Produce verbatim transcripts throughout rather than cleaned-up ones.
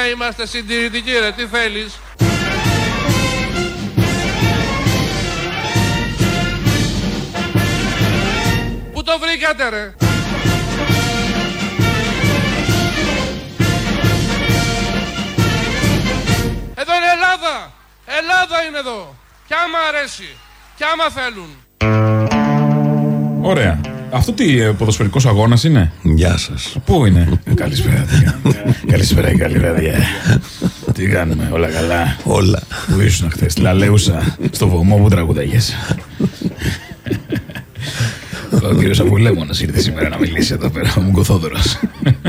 είμαστε συντηρητικοί ρε, τι θέλεις. Πού το βρήκατε ρε. Εδώ είναι Ελλάδα. Ελλάδα είναι εδώ. Κι άμα αρέσει. Κι άμα θέλουν. Ωραία. Αυτό τι ποδοσφαιρικός αγώνας είναι? Γεια σας. Πού είναι? Καλησπέρα, τι κάνουμε? Καλησπέρα και καλή βραδιά. Τι κάνουμε, όλα καλά? Όλα. Πού ήσουν χθες? Στη Λαλέουσα, στο βωμό που τραγουδάγες? Ο κύριος Αβουλέμονας ήρθε σήμερα να μιλήσει εδώ πέρα. Ο Μουγκοθόδωρος.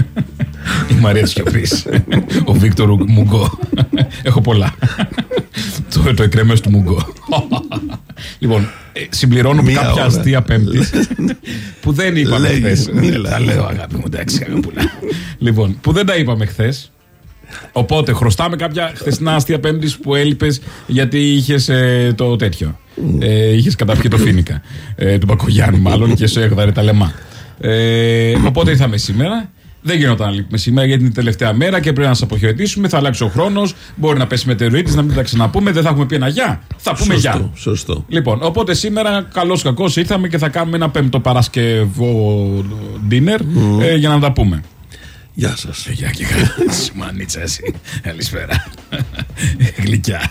Η Μαρία της Σιωπής. Ο Βίκτορ Μουγκό. Έχω πολλά. Το, το εκρέμες του Μουγκό. Λοιπόν, συμπληρώνω μια κάποια ώρα. Αστεία Πέμπτη που δεν είπαμε χθες. Τα λέω αγάπη μου, εντάξει αγαπούλα. Λοιπόν, που δεν τα είπαμε χθες. Οπότε χρωστάμε κάποια χθεσινά αστεία Πέμπτης που έλειπες γιατί είχες ε, το τέτοιο. Ε, είχες καταπιεί το φίνικα. Ε, του Μπακογιάννη μάλλον και σε έγδαρε τα λεμά. Ε, οπότε ήρθαμε σήμερα. Δεν γινόταν να λείπουμε σήμερα γιατί είναι η τελευταία μέρα και πρέπει να σας αποχαιρετήσουμε. Θα αλλάξει ο χρόνος. Μπορεί να πέσει μετεωρίτη, να μην τα ξαναπούμε. Δεν θα έχουμε πει ένα γεια. Θα πούμε σωστό, γεια. Σωστό. Λοιπόν, οπότε σήμερα καλώς κακώς ήρθαμε και θα κάνουμε ένα πέμπτο Παρασκευό dinner mm. ε, για να τα πούμε. Γεια σας. Γεια και καλά. Σιμανίτσα εσύ. Καλησπέρα. Γλυκιά.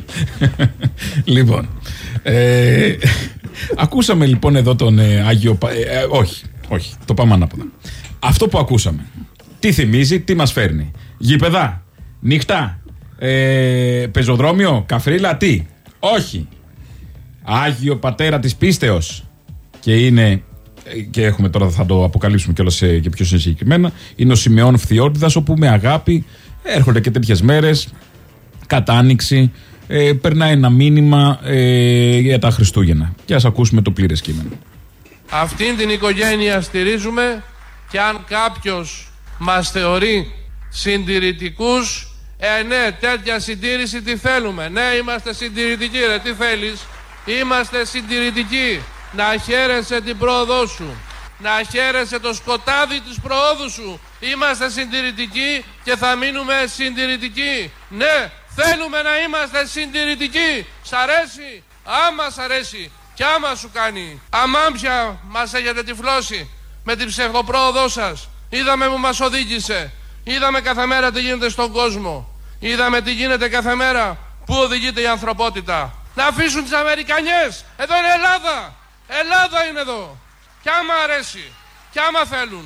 Λοιπόν. Ε, ακούσαμε λοιπόν εδώ τον ε, Άγιο. Ε, ε, όχι, όχι. Το πάμε ανάποδα. Αυτό που ακούσαμε, τι θυμίζει, τι μας φέρνει? Γήπεδα, νύχτα, ε, πεζοδρόμιο, καφρίλα, τι? Όχι. Άγιο Πατέρα της Πίστεως. Και είναι, και έχουμε τώρα θα το αποκαλύψουμε κιόλας και πιο συγκεκριμένα, είναι ο Σιμεών Φθιώτιδας, όπου με αγάπη έρχονται και τέτοιες μέρες, κατά Άνοιξη, ε, περνάει ένα μήνυμα ε, για τα Χριστούγεννα. Και ας ακούσουμε το πλήρες κείμενο. Αυτήν την οικογένεια στηρίζουμε. Και αν κάποιος μας θεωρεί συντηρητικούς, ε ναι, τέτοια συντήρηση τι θέλουμε? Ναι, είμαστε συντηρητικοί ρε, τι θέλεις? Είμαστε συντηρητικοί. Να χαίρεσαι την πρόοδό σου. Να χαίρεσαι το σκοτάδι της προόδου σου. Είμαστε συντηρητικοί και θα μείνουμε συντηρητικοί. Ναι, θέλουμε να είμαστε συντηρητικοί. Σ' αρέσει? Άμα σ' αρέσει και άμα σου κάνει. Αμάμπια μας έχετε τυφλώσει με την ψευδοπρόοδό σας. Είδαμε που μας οδήγησε. Είδαμε κάθε μέρα τι γίνεται στον κόσμο. Είδαμε τι γίνεται κάθε μέρα. Πού οδηγείται η ανθρωπότητα. Να αφήσουν τις Αμερικανιές. Εδώ είναι Ελλάδα. Ελλάδα είναι εδώ. Κι άμα αρέσει. Κι άμα θέλουν.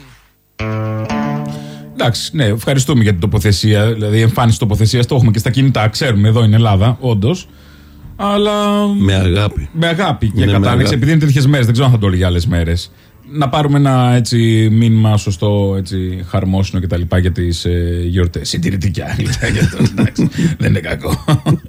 Εντάξει, ναι, ευχαριστούμε για την τοποθεσία. Δηλαδή, η εμφάνιση τοποθεσίας το έχουμε και στα κινητά. Ξέρουμε, εδώ είναι Ελλάδα, όντως. Αλλά. Με αγάπη. Με αγάπη και κατάληξη. Επειδή είναι τέτοιες μέρες, δεν ξέρω αν θα το έλεγε άλλες μέρες. Να πάρουμε ένα έτσι μήνυμα σωστό, έτσι χαρμόσυνο και τα λοιπά για τις ε, γιορτές. Συντηρητικά, εντάξει, δεν είναι κακό.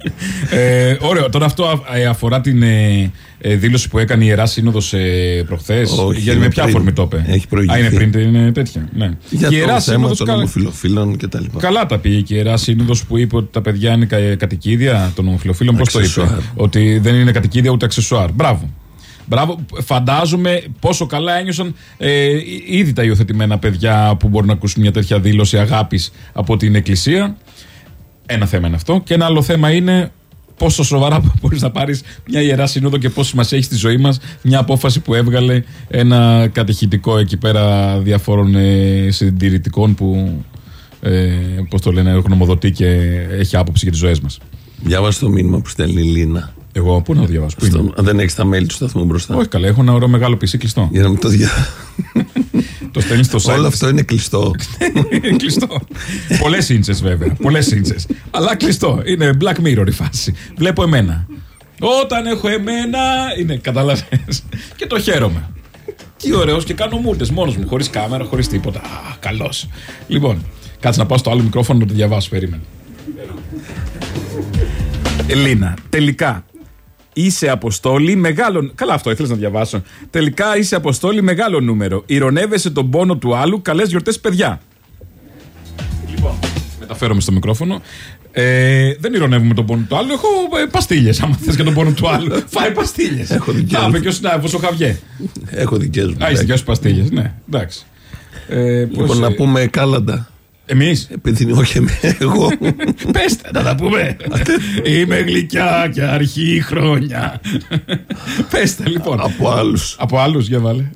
ε, ωραίο, τώρα αυτό αφορά την ε, ε, δήλωση που έκανε η Ιερά Σύνοδος ε, προχθές. Όχι, γιατί με ποια αφορμή το είπε? Έχει προηγηθεί. Α, είναι πριν, είναι τέτοια. Ναι. Για και το θέμα Σύνοδος, των ομοφυλοφίλων και τα λοιπά. Καλά τα πήγε και η Ιερά Σύνοδος που είπε ότι τα παιδιά είναι κα, κατοικίδια των ομοφυλοφίλων. Πώς το είπε? Ότι δεν είναι κατοικίδια ούτε αξεσουάρ. Μπράβο. Μπράβο, φαντάζομαι πόσο καλά ένιωσαν ε, ήδη τα υιοθετημένα παιδιά που μπορούν να ακούσουν μια τέτοια δήλωση αγάπης από την Εκκλησία. Ένα θέμα είναι αυτό. Και ένα άλλο θέμα είναι πόσο σοβαρά μπορείς να πάρεις μια Ιερά Σύνοδο και πόσο σημασία έχει στη ζωή μας μια απόφαση που έβγαλε ένα κατηχητικό εκεί πέρα διαφόρων ε, συντηρητικών που ε, πώς το λένε, γνωμοδοτεί και έχει άποψη για τις ζωές μας. Διάβασε το μήνυμα που στέλνει η Λίνα. Εγώ πού να το διαβάσω? Στο, αν δεν έχεις τα mail του σταθμού μπροστά. Όχι καλά, έχω ένα ωραίο μεγάλο πι σι κλειστό. Για να μην το διαβάσω. Το στέλνει στο site. Όλο αυτό είναι κλειστό. Είναι κλειστό. Πολλές ίντσες βέβαια. Πολλές ίντσες. Αλλά κλειστό. Είναι Black Mirror η φάση. Βλέπω εμένα. Όταν έχω εμένα. Είναι, καταλαβαίνεις. Και το χαίρομαι. Τι ωραίος και κάνω μούρτες μόνος μου. Χωρίς κάμερα, χωρίς τίποτα. Α, καλός. Λοιπόν, κάτσε να πάω στο άλλο μικρόφωνο να το διαβάσω. Περίμενε. Ελίνα, τελικά. Είσαι αποστόλη μεγάλο. Καλά, αυτό ήθελες να διαβάσω. Τελικά είσαι αποστόλη μεγάλο νούμερο. Ηρωνεύεσαι τον πόνο του άλλου. Καλές γιορτές, παιδιά. Λοιπόν, μεταφέρομαι στο μικρόφωνο. Ε, δεν ηρωνεύουμε τον πόνο του άλλου. Έχω ε, παστίλιες. Άμα θες για τον πόνο του άλλου, φάει παστίλιες. Έχω δικές μου. Θα και ο συνάδελφος ο Χαβιέ. Έχω δικές μου. Α, είσαι δικές σου παστίλιες. Ναι, εντάξει. Ε, λοιπόν, πώς, να πούμε κάλαντα. Εμείς. Επειδή όχι εγώ. Πέστε, να τα πούμε. Είμαι γλυκιά και αρχή χρόνια. Πέστε λοιπόν. Από άλλους. Από άλλους, για βάλε.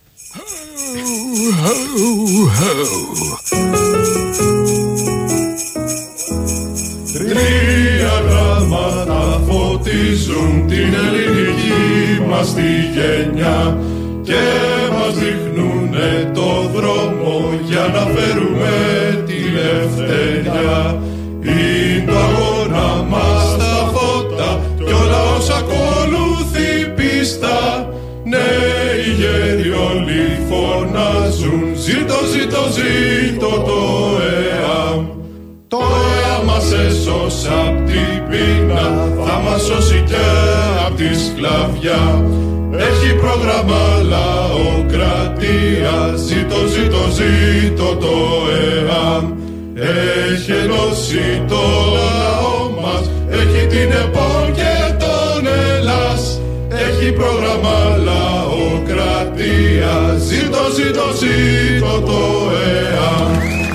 Τρία γράμματα φωτίζουν την ελληνική μας τη γενιά και μας δείχνουνε το δρόμο για να φέρουμε την ελευθερία. Είναι το αγώνα μας τα φώτα κι όλα όσα ακολουθεί πίστα. Νέοι γέροι όλοι φωνάζουν ζήτω, ζήτω, ζήτω το ΕΑΜ. Το ΕΑΜ μας έσωσε απ' την πείνα, θα μας σώσει και απ' τη σκλαβιά. Έχει πρόγραμμα λαοκρατία, ζήτω, ζήτω, ζήτω το ΕΑΜ. Έχει ενώσει το λαό μας, έχει την ΕΠΟ και τον Ελλάς. Έχει πρόγραμμα λαοκρατία, ζήτω, ζήτω, ζήτω το ΕΑΜ.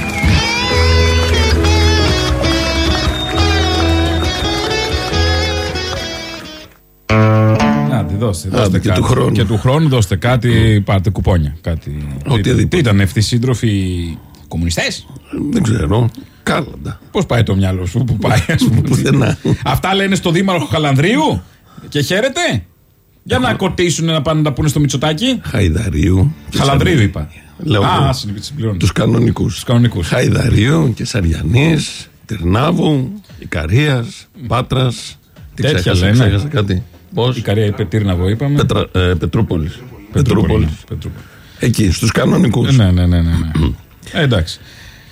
Δώστε, δώστε και, κάτι. Του χρόνου. και του χρόνου δώστε κάτι, πάρτε κουπόνια. Κάτι. Ό,τι Τι ήταν αυτοί οι σύντροφοι κομμουνιστές? Δεν ξέρω. Κάλαντα. Πώς πάει το μυαλό σου, που πάει, ας πούμε. Πουθενά. Αυτά λένε στο Δήμαρχο Χαλανδρίου και χαίρεται. Για να κοτίσουν να πάνε να τα πούνε στο Μητσοτάκι. Χαϊδαρίου. Χαλανδρίου είπα. Λέω Α, συμπληρώνω. τους κανονικούς. Τους κανονικούς. Χαϊδαρίου και Σαριανής, Τυρνάβου, Ικαρίας, Πάτρας. Τι Τέτοια ξέχασα, λένε. ξέχασα κάτι. Πώς? Η Καρία είπε Τύρναβο, είπαμε. Πετρα, ε, Πετρούπολης. Πετρούπολη. Πετρούπολης. Εκεί, στους κανονικούς. Ναι, ναι, ναι, ναι, ναι. ε, εντάξει.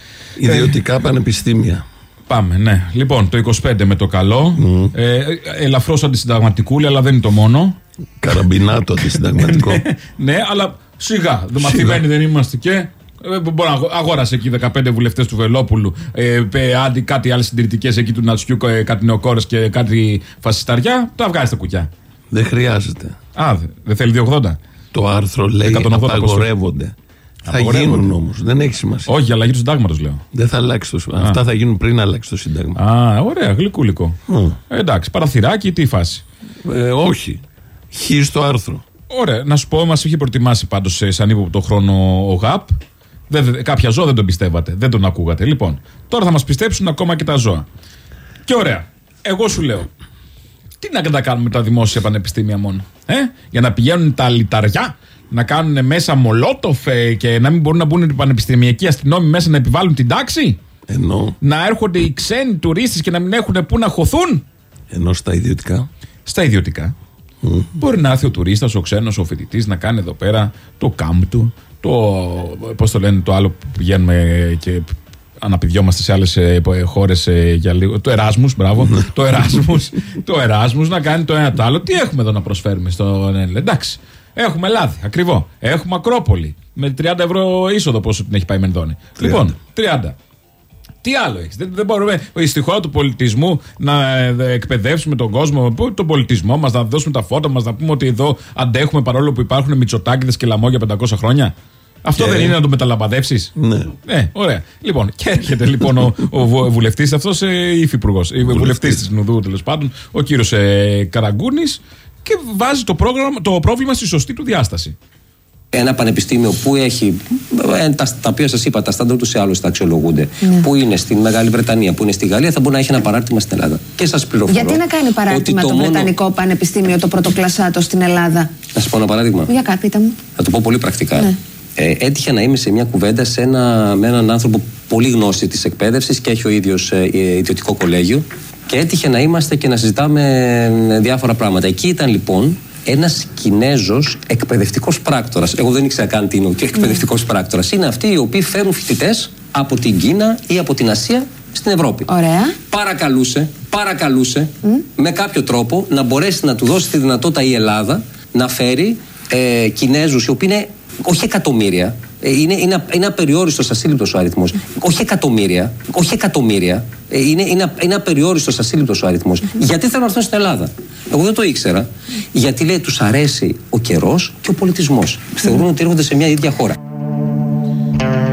Ιδιωτικά πανεπιστήμια. Πάμε, ναι. Λοιπόν, το είκοσι πέντε με το καλό. Mm. Ε, ελαφρώς αντισυνταγματικούλη, αλλά δεν είναι το μόνο. Καραμπινάτο αντισυνταγματικό. Ναι, αλλά σιγά. Δεν μαθημένοι δεν είμαστε και. Ε, μπορεί να αγόρασε εκεί δεκαπέντε βουλευτές του Βελόπουλου. Ε, άντι κάτι άλλες συντηρητικές εκεί του Νατσιού, ε, κάτι νεοκόρες και κάτι φασισταριά. Τα βγάζει στα κουκιά. Δεν χρειάζεται. Α, δεν θέλει διακόσια ογδόντα. Το άρθρο λέει απαγορεύονται. Θα γίνουν όμως, δεν έχει σημασία. Όχι, αλλαγή του συντάγματος λέω. Δεν θα αλλάξει το σύνταγμα. Αυτά θα γίνουν πριν αλλάξει το σύνταγμα. Α, ωραία, γλυκούλικο. Mm. Ε, εντάξει, παραθυράκι, τι φάση. Ε, όχι. Χ στο άρθρο. Ωραία, να σου πω, μας είχε προετοιμάσει πάντως σαν ύποπτο χρόνο ο ΓΑΠ. Δεν, δε, κάποια ζώα δεν τον πιστεύατε, δεν τον ακούγατε. Λοιπόν, τώρα θα μας πιστέψουν ακόμα και τα ζώα. Και ωραία, εγώ σου λέω, τι να τα κάνουμε τα δημόσια πανεπιστήμια μόνο, ε? Για να πηγαίνουν τα λιταριά, να κάνουν μέσα μολότοφ και να μην μπορούν να μπουν οι πανεπιστημιακοί αστυνόμοι μέσα να επιβάλλουν την τάξη. Ενώ. Να έρχονται οι ξένοι τουρίστες και να μην έχουν πού να χωθούν. Ενώ στα ιδιωτικά. Στα ιδιωτικά. Mm. Μπορεί να έρθει ο τουρίστας, ο ξένος, ο φοιτητής να κάνει εδώ πέρα το κάμπ του, το, πώς το λένε, το άλλο που πηγαίνουμε και αναπηδιόμαστε σε άλλες χώρες για λίγο. Το Εράσμους, μπράβο. το Εράσμους. το Εράσμους να κάνει το ένα το άλλο. Τι έχουμε εδώ να προσφέρουμε στον Έλληνα? Εντάξει. Έχουμε λάδι, ακριβό. Έχουμε Ακρόπολη. Με τριάντα ευρώ είσοδο πόσο την έχει πάει η Μενδώνη. Λοιπόν, τριάντα. Τι άλλο έχεις? Δεν, δεν μπορούμε στη χώρα του πολιτισμού να εκπαιδεύσουμε τον κόσμο, τον πολιτισμό μας, να δώσουμε τα φώτα μας, να πούμε ότι εδώ αντέχουμε παρόλο που υπάρχουν Μητσοτάκηδες και Λαμόγια πεντακόσια χρόνια. Αυτό και... δεν είναι να το μεταλαμπαδεύσεις? Ναι. Ε, ωραία. Λοιπόν, και έρχεται λοιπόν ο, ο βουλευτής αυτός, ε, υφυπουργός, βουλευτής της Νουδού τέλος πάντων, ο κύριος ε, Καραγκούνης, και βάζει το, πρόγραμμα, το πρόβλημα στη σωστή του διάσταση. Ένα πανεπιστήμιο που έχει, τα, τα οποία σας είπα, τα στάνταρ ούτως ή άλλως θα αξιολογούνται, ναι. που είναι στη Μεγάλη Βρετανία, που είναι στη Γαλλία, θα μπορεί να έχει ένα παράρτημα στην Ελλάδα. Και σας πληροφορώ. Γιατί να κάνει παράρτημα το, το μόνο... Βρετανικό Πανεπιστήμιο, το πρωτοκλασσάτο στην Ελλάδα? Να σας πω ένα παράδειγμα. Για κάπου μου. Θα το πω πολύ πρακτικά. Ναι. Ε, έτυχε να είμαι σε μια κουβέντα σε ένα, με έναν άνθρωπο πολύ γνώση της εκπαίδευσης και έχει ο ίδιος ε, ιδιωτικό κολέγιο. Και έτυχε να είμαστε και να συζητάμε διάφορα πράγματα. Εκεί ήταν λοιπόν ένας Κινέζος εκπαιδευτικός πράκτορας. Εγώ δεν ήξερα καν τι είναι ο εκπαιδευτικός πράκτορας. Είναι αυτοί οι οποίοι φέρουν φοιτητές από την Κίνα ή από την Ασία στην Ευρώπη. Ωραία. Παρακαλούσε, παρακαλούσε mm. με κάποιο τρόπο να μπορέσει να του δώσει τη δυνατότητα η Ελλάδα να φέρει ε, Κινέζους οι οποίοι είναι όχι εκατομμύρια. Είναι, είναι, είναι απεριόριστος, ασύλληπτος ο αριθμός. Όχι εκατομμύρια. Όχι εκατομμύρια. Είναι, είναι, είναι απεριόριστος, ασύλληπτος ο αριθμός. Mm-hmm. Γιατί θέλουν να έρθουν στην Ελλάδα? Εγώ δεν το ήξερα. Γιατί λέει τους αρέσει ο καιρός και ο πολιτισμός. Mm-hmm. Θεωρούν ότι έρχονται σε μια ίδια χώρα.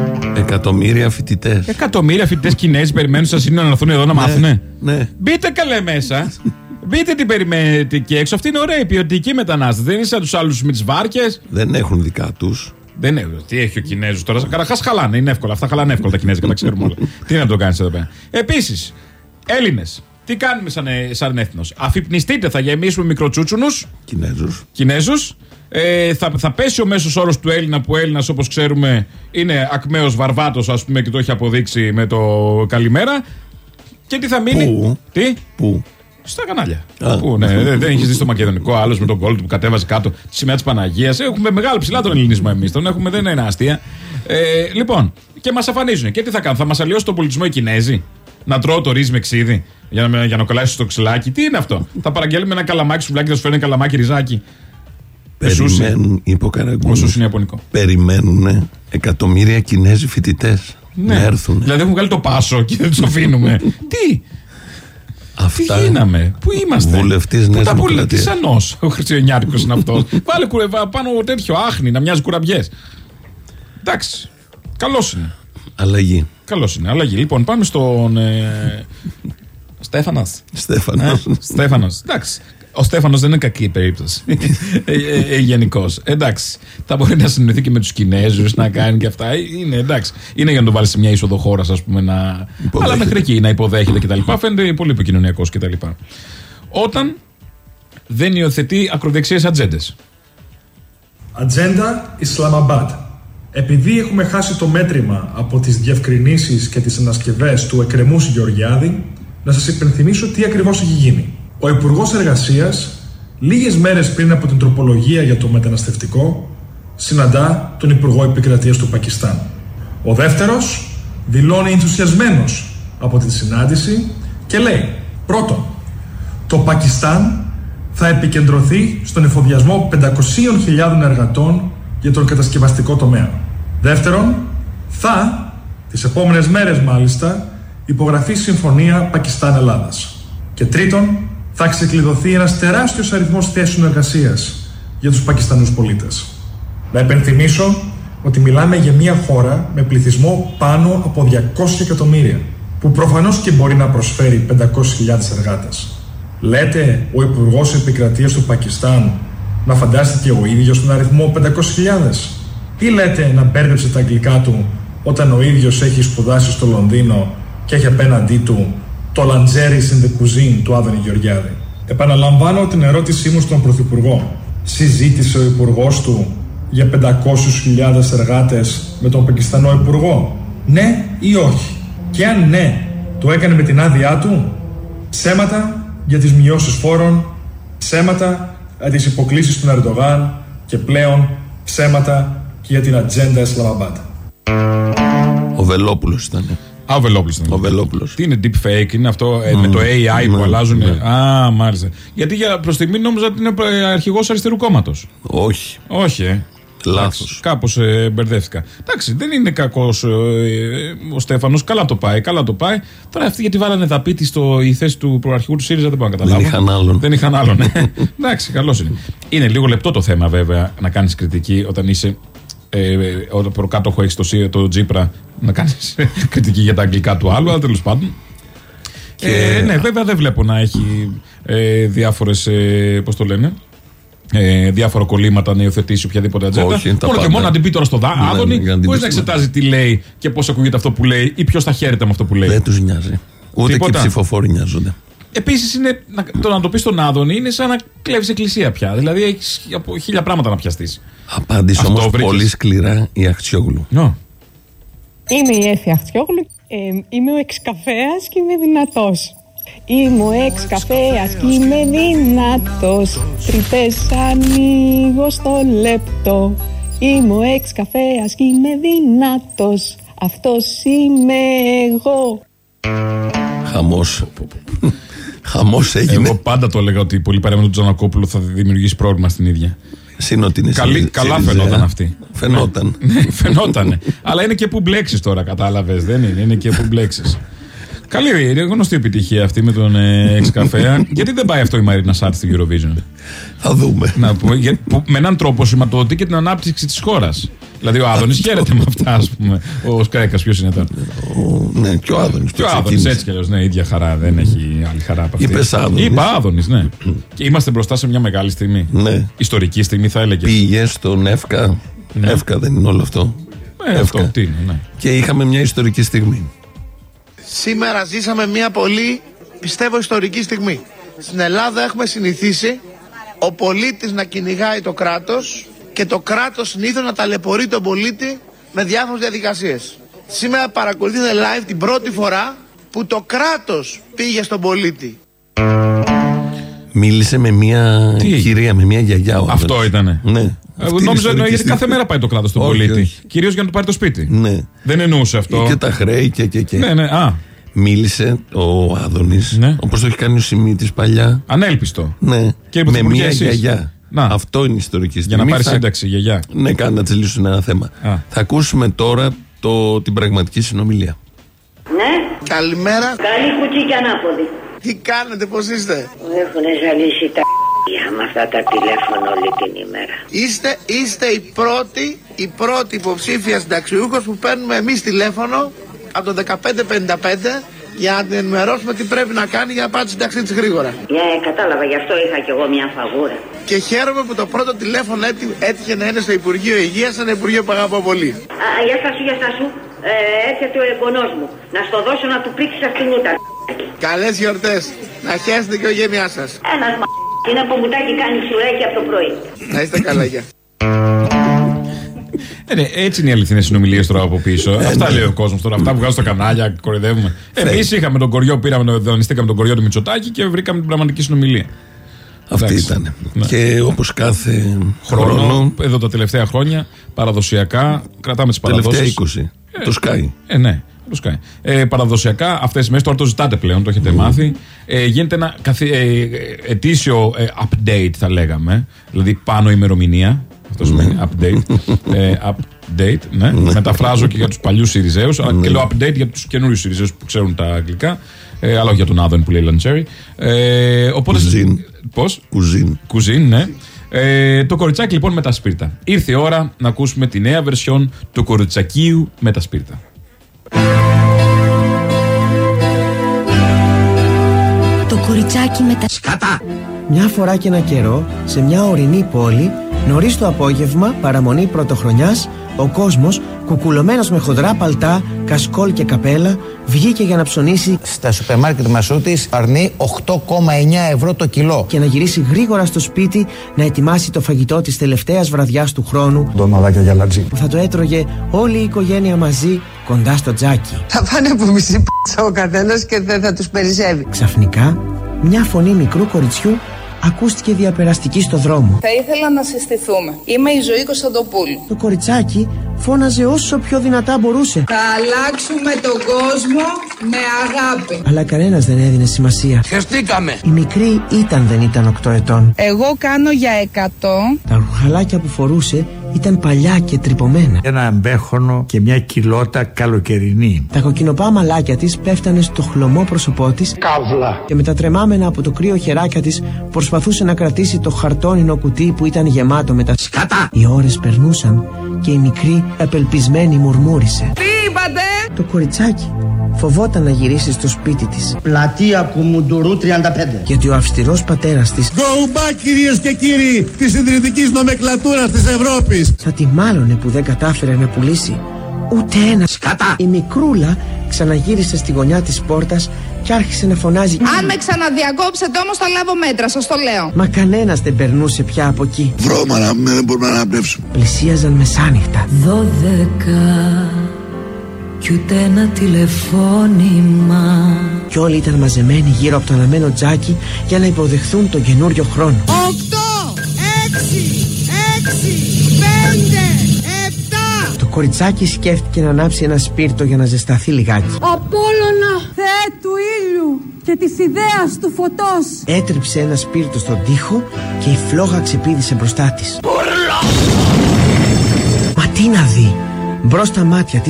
Εκατομμύρια φοιτητές. Εκατομμύρια φοιτητές Κινέζοι περιμένουν στα σύνορα να έρθουν εδώ να ναι, μάθουνε. Ναι. Μπείτε καλέ μέσα. Μπείτε τι περιμένετε εκεί έξω. Αυτή είναι ωραία η ποιοτική μετανάστες. Δεν είναι σαν τους άλλους με τις βάρκες. Δεν έχουν δικά τους. Δεν είναι. Τι έχει ο Κινέζος τώρα. Καταρχάς χαλάνε. Είναι εύκολα. Αυτά χαλάνε εύκολα τα Κινέζικα. Τα ξέρουμε όλα. Τι να το κάνεις εδώ πέρα. Επίσης, Έλληνες. Τι κάνουμε σαν, σαν έθνος. Αφυπνιστείτε, θα γεμίσουμε μικροτσούτσουνους. Κινέζους. Κινέζους. Ε, θα, θα πέσει ο μέσος όρος του Έλληνα, που Έλληνας όπως ξέρουμε είναι ακμαίος βαρβάτος, ας πούμε, και το έχει αποδείξει με το καλημέρα. Και τι θα μείνει. Πού? Τι? Πού? Στα κανάλια. Α. Πού, ναι, δεν, δεν έχει δει στο μακεδονικό άλλο με τον κόλλο του που κατέβαζε κάτω τη σημαία της Παναγίας. Έχουμε μεγάλο ψηλά τον ελληνισμό εμείς. Τον έχουμε, δεν είναι αστεία. Ε, λοιπόν, και μας αφανίζουν. Και τι θα κάνουν, θα μας αλλοιώσει τον πολιτισμό οι Κινέζοι. Να τρώω το ρύζι με ξύδι για να, για να κολλάσει στο ξυλάκι. Τι είναι αυτό. Θα παραγγέλνουμε ένα καλαμάκι σουβλάκι, θα σου φέρνει καλαμάκι ριζάκι. Περιμένουν, είπε ο Καραγκούνης. Όσο είναι Ιαπωνικό. Περιμένουν εκατομμύρια Κινέζοι φοιτητές Ναι. να έρθουν. Δηλαδή έχουμε βγάλει το πάσο και δεν του αφήνουμε. Τι. Αυτά. Τι γίναμε, πού είμαστε. Βουλευτής Νέας Δημοκρατίας. Τι σανός ο Χριστιανιάρικος είναι αυτός. Βάλε κουρεβά πάνω τέτοιο άχνη να μοιάζει κουραμπιές. Εντάξει. Καλός είναι. Αλλαγή. Καλός είναι. Αλλαγή. Λοιπόν, πάμε στον. Ε... Στέφανας. Στέφανος. Ε, Στέφανος. Εντάξει. Ο Στέφανος δεν είναι κακή περίπτωση. ε, ε, ε, Γενικώς. Εντάξει. Θα μπορεί να συνοηθεί και με τους Κινέζους, να κάνει και αυτά. Είναι εντάξει. Είναι για να το βάλει σε μια είσοδο χώρα, ας πούμε, να. Υποδέχεται. Αλλά μέχρι εκεί να υποδέχεται κτλ. Φαίνεται πολύ επικοινωνιακός κτλ. Όταν δεν υιοθετεί ακροδεξιές ατζέντες. Ατζέντα Ισλαμαμπάντ. Επειδή έχουμε χάσει το μέτρημα από τις διευκρινήσεις και τις ανασκευές του εκκρεμούς Γεωργιάδη, να σας υπενθυμίσω τι ακριβώς έχει γίνει. Ο Υπουργός Εργασίας, λίγες μέρες πριν από την τροπολογία για το μεταναστευτικό, συναντά τον Υπουργό Επικρατείας του Πακιστάν. Ο δεύτερος δηλώνει ενθουσιασμένος από την συνάντηση και λέει: πρώτον, το Πακιστάν θα επικεντρωθεί στον εφοδιασμό πεντακόσιες χιλιάδες εργατών για τον κατασκευαστικό τομέα. Δεύτερον, θα, τις επόμενες μέρες μάλιστα, υπογραφεί συμφωνία Πακιστάν-Ελλάδας. Και τρίτον, θα ξεκλειδωθεί ένας τεράστιος αριθμός θέσεων εργασίας για τους Πακιστανούς πολίτες. Να υπενθυμίσω ότι μιλάμε για μια χώρα με πληθυσμό πάνω από διακόσια εκατομμύρια, που προφανώς και μπορεί να προσφέρει πεντακόσιες χιλιάδες εργάτες. Λέτε ο Υπουργός Επικρατείας του Πακιστάν να φαντάστηκε ο ίδιος τον αριθμό πεντακόσιες χιλιάδες, ή λέτε να μπέρδεψε τα αγγλικά του όταν ο ίδιος έχει σπουδάσει στο Λονδίνο και έχει απέναντί του το Langeris in the Cuisine του Άδωνη Γεωργιάδη. Επαναλαμβάνω την ερώτησή μου στον Πρωθυπουργό. Συζήτησε ο Υπουργός του για πεντακόσιες χιλιάδες εργάτες με τον Πακιστανό Υπουργό? Ναι ή όχι? Και αν ναι, το έκανε με την άδειά του? Ψέματα για τις μειώσεις φόρων, ψέματα για τις υποκλίσεις του Ερντογάν και πλέον ψέματα και για την ατζέντα Ισλαμαμπάντ. Ο Βελόπουλος ήταν. Α, ο Βελόπουλος ήταν. Ο Βελόπουλος. Τι είναι deep fake, είναι αυτό ε, Mm. με το έι άι που Ναι, αλλάζουν. ναι. Α, μάλιστα. Γιατί για προς στιγμή νόμιζα ότι είναι ε, αρχηγός αριστερού κόμματος. Όχι. Όχι, ε. Λάθος. Κάπως ε, μπερδεύτηκα. Εντάξει, δεν είναι κακός ε, ε, ο Στέφανος. Καλά το πάει, καλά το πάει. Τώρα αυτοί γιατί βάλανε δαπίτη στο η θέση του προαρχηγού του ΣΥΡΙΖΑ δεν μπορώ να καταλάβω. Δεν είχαν άλλον. Δεν είχαν άλλον. ε. Εντάξει, καλώς είναι. Είναι λίγο λεπτό το θέμα βέβαια να κάνεις κριτική όταν είσαι. Ε, όταν προκάτοχο έχεις το, το Τζίπρα να κάνεις κριτική για τα αγγλικά του άλλου, αλλά τέλος πάντων. Και... Ε, ναι, βέβαια δεν βλέπω να έχει ε, διάφορες, ε, πώς το λένε, ε, διάφορα κολλήματα να υιοθετήσει οποιαδήποτε ατζέντα. Μόνο και μόνο να την πει τώρα στο δά, ναι, Άδωνη, ναι, χωρίς να εξετάζει τι λέει και πώς ακούγεται αυτό που λέει ή ποιος θα χαίρεται με αυτό που λέει. Δεν τους νοιάζει. Ούτε Τίποτα. και οι ψηφοφόροι νοιάζονται. Επίσης, είναι, να, το να το πει στον Άδωνη είναι σαν να κλέβεις εκκλησία πια. Δηλαδή έχεις από χίλια πράγματα να πιαστείς. Απάντησε όμως πολύ σκληρά η Αχτσιόγλου. No. Είμαι η Έφη Αχτσιόγλου, ε, είμαι ο εξκαφέας και είμαι δυνατός. Είμαι ο εξκαφέας και είμαι δυνατός. Τρυπές ανοίγω στο λεπτό. Είμαι ο εξκαφέας και είμαι δυνατός. Αυτός είμαι εγώ. Χαμός. Χαμός έγινε. Εγώ πάντα το έλεγα ότι η πολύ παρέα με τον Τζανακόπουλο θα δημιουργήσει πρόβλημα στην ίδια. Συνότινη. Καλή, καλά φαινόταν αυτή. Φαινόταν. Ναι, φαινότανε. Αλλά είναι και που μπλέξεις τώρα, κατάλαβες. Δεν είναι, είναι και που μπλέξεις. Καλή, είναι γνωστή επιτυχία αυτή με τον ε, εξκαφέα. Γιατί δεν πάει αυτό η Μαρίνα Σάρτ στην Eurovision? Θα δούμε. Να πούμε, για, που, με έναν τρόπο σηματοδοτεί και την ανάπτυξη της χώρας. Δηλαδή ο Άδωνης χαίρεται με αυτά, ας πούμε. Ο Σκρέκας ποιος είναι τώρα? Ναι, και ο Άδωνης. Και ο Άδωνης έτσι κι αλλιώς, ναι, ίδια χαρά. Δεν έχει άλλη χαρά από αυτή. Είπες Άδωνης. Είπα Άδωνης, ναι. Και είμαστε μπροστά σε μια μεγάλη στιγμή. Ναι. Ιστορική στιγμή, θα έλεγε. Πήγε στον ΕΦΚΑ. Ναι. ΕΦΚΑ δεν είναι όλο αυτό. Ε, αυτό τι είναι, ναι. Και είχαμε μια ιστορική στιγμή. Σήμερα ζήσαμε μια πολύ, πιστεύω, ιστορική στιγμή. Στην Ελλάδα έχουμε συνηθίσει ο πολίτης να κυνηγάει το κράτος και το κράτος συνήθως να ταλαιπωρεί τον πολίτη με διάφορες διαδικασίες. Σήμερα παρακολουθείτε live την πρώτη φορά που το κράτος πήγε στον πολίτη. Μίλησε με μια Τι? κυρία, με μια γιαγιά. Ο Αυτό ήτανε. Ναι. Νόμιζα ότι γιατί κάθε μέρα πάει το κράτος στον όχι, πολίτη. όχι. Κυρίως για να του πάρει το σπίτι. Ναι. Δεν εννοούσε αυτό. Και τα χρέη και και και. Ναι, ναι, α. Μίλησε ο Άδωνης, ναι. όπως το έχει κάνει ο Σιμίτης παλιά. Ανέλπιστο. Ναι. Και με μια γιαγιά. Να. Αυτό είναι η ιστορική στιγμή. Για να πάρει θα... σύνταξη, γιαγιά. Ναι, κάνει να τη λύσουν ένα θέμα. Α. Θα ακούσουμε τώρα το, την πραγματική συνομιλία. Ναι. Καλημέρα. Καλή κουτσί και ανάποδη. Τι κάνετε, πώς είστε? Έχουν ζαλίσει τα με αυτά τα τηλέφωνα όλη την ημέρα. Είστε, είστε η πρώτη, η πρώτη υποψήφια συνταξιούχος που παίρνουμε εμείς τηλέφωνο από το δεκαπέντε πενήντα πέντε για να την ενημερώσουμε τι πρέπει να κάνει για να πάρει τη συνταξή της γρήγορα. Yeah, κατάλαβα, γι' αυτό είχα κι εγώ μια φαγούρα. Και χαίρομαι που το πρώτο τηλέφωνο έτυχε να είναι στο Υπουργείο Υγείας, ένα Υπουργείο που αγαπώ πολύ. Α, για στάσου, για στάσου. Ε, έρχεται ο εγγονός μου. Να στο δώσω να του πρίξεις αυτήν ούτα. Καλές γιορτές. Να χαίρεστε και η οικογένειά σας. Ένας μα... είναι που μουτάκι κάνει σουρέκι από το πρωί. Να είστε καλά, γεια. Ε, ναι, έτσι είναι οι αληθινές συνομιλίες τώρα από πίσω. Ε, αυτά ναι. λέει ο κόσμος τώρα. Αυτά που βγάζουν στα κανάλια, κοροϊδεύουμε. Εμείς είχαμε τον κοριό, πήραμε, δανειστήκαμε τον κοριό του Μητσοτάκη και βρήκαμε την πραγματική συνομιλία. Αυτή Εντάξει. ήταν. Ναι. Και όπως κάθε χρόνο, χρόνο, εδώ τα τελευταία χρόνια, παραδοσιακά, κρατάμε τις παραδόσεις. Τελευταία είκοσι. Ε, το Sky. Ε, ναι. Ε, παραδοσιακά αυτές τις μέρες, τώρα το ζητάτε πλέον, το έχετε mm. μάθει, ε, γίνεται ένα καθι, ε, ετήσιο ε, update θα λέγαμε, δηλαδή πάνω ημερομηνία, αυτό σημαίνει update, ε, update, ναι, μεταφράζω και για τους παλιούς Συριζέους, αλλά και λέω update για τους καινούριους Συριζέους που ξέρουν τα αγγλικά, ε, αλλά όχι για τον Άδωνη που λέει Λαντσέρι. Ε, οπότε, Κουζίν. Πώς? Κουζίν. Κουζίν, ναι. Ε, το κοριτσάκι λοιπόν με τα σπίρτα. Ήρθε η ώρα να ακούσουμε τη νέα βερσιόν του κοριτσακίου με τα σπίρτα. Το κοριτσάκι με τα σκατά. Μια φορά και ένα καιρό, σε μια ορεινή πόλη, νωρίς το απόγευμα, παραμονή πρωτοχρονιάς, ο κόσμος, κουκουλωμένος με χοντρά παλτά, κασκόλ και καπέλα, βγήκε για να ψωνίσει στα σούπερ μάρκετ Μασούτης, αρνεί οκτώ κόμμα εννιά ευρώ το κιλό. Και να γυρίσει γρήγορα στο σπίτι να ετοιμάσει το φαγητό της τελευταίας βραδιάς του χρόνου. Ντομαδάκια για λατζί. Που θα το έτρωγε όλη η οικογένεια μαζί κοντά στο τζάκι. Θα πάνε από μισή π***α ο καθένας και δεν θα τους περισσεύει. Ξαφνικά, μια φωνή μικρού κοριτσιού ακούστηκε διαπεραστική στο δρόμο. Θα ήθελα να συστηθούμε. Είμαι η Ζωή Κωνσταντοπούλου. Το κοριτσάκι φώναζε όσο πιο δυνατά μπορούσε. Θα αλλάξουμε τον κόσμο με αγάπη. Αλλά κανένας δεν έδινε σημασία. Χεστήκαμε. Η μικρή ήταν δεν ήταν οκτώ ετών. Εγώ κάνω για εκατό. Τα ρουχαλάκια που φορούσε ήταν παλιά και τρυπωμένα. Ένα αμπέχονο και μια κοιλότα καλοκαιρινή. Τα κοκκινοπά μαλάκια της πέφτανε στο χλωμό πρόσωπό της. Καύλα. Και με τα τρεμάμενα από το κρύο χεράκια της προσπαθούσε να κρατήσει το χαρτόνινο κουτί που ήταν γεμάτο με τα σκατά. Οι ώρες περνούσαν και η μικρή απελπισμένη μουρμούρισε. Τι είπατε? Το κοριτσάκι φοβόταν να γυρίσει στο σπίτι της. Πλατεία Κουμουντουρού τριάντα πέντε. Γιατί ο αυστηρός πατέρας της, Go back, κυρίες και κύριοι της συντηρητικής νομεκλατούρας της Ευρώπης, θα τη μάλωνε που δεν κατάφερε να πουλήσει ούτε ένα σκατά. Η μικρούλα ξαναγύρισε στη γωνιά της πόρτας και άρχισε να φωνάζει. Αν με ξαναδιακόψετε όμως θα λάβω μέτρα, σας το λέω. Μα κανένας δεν περνούσε πια από εκεί. Βρώμα να πούμε, δεν μπορούμε να αναπνεύσουμε. Πλησίαζαν μεσάνυχτα. Δώδεκα κι ούτε ένα τηλεφώνημα. Κι όλοι ήταν μαζεμένοι γύρω από το αναμένο τζάκι για να υποδεχθούν τον καινούριο χρόνο. Οκτώ, έξι, έξι, πέντε, επτά. Το κοριτσάκι σκέφτηκε να ανάψει ένα σπίρτο για να ζεσταθεί λιγάκι. Απόλλωνα, Θεέ του ήλιου και της ιδέας του φωτός. Έτριψε ένα σπίρτο στον τοίχο και η φλόγα ξεπήδησε μπροστά της. Μα τι να δει! Μπρος στα μάτια της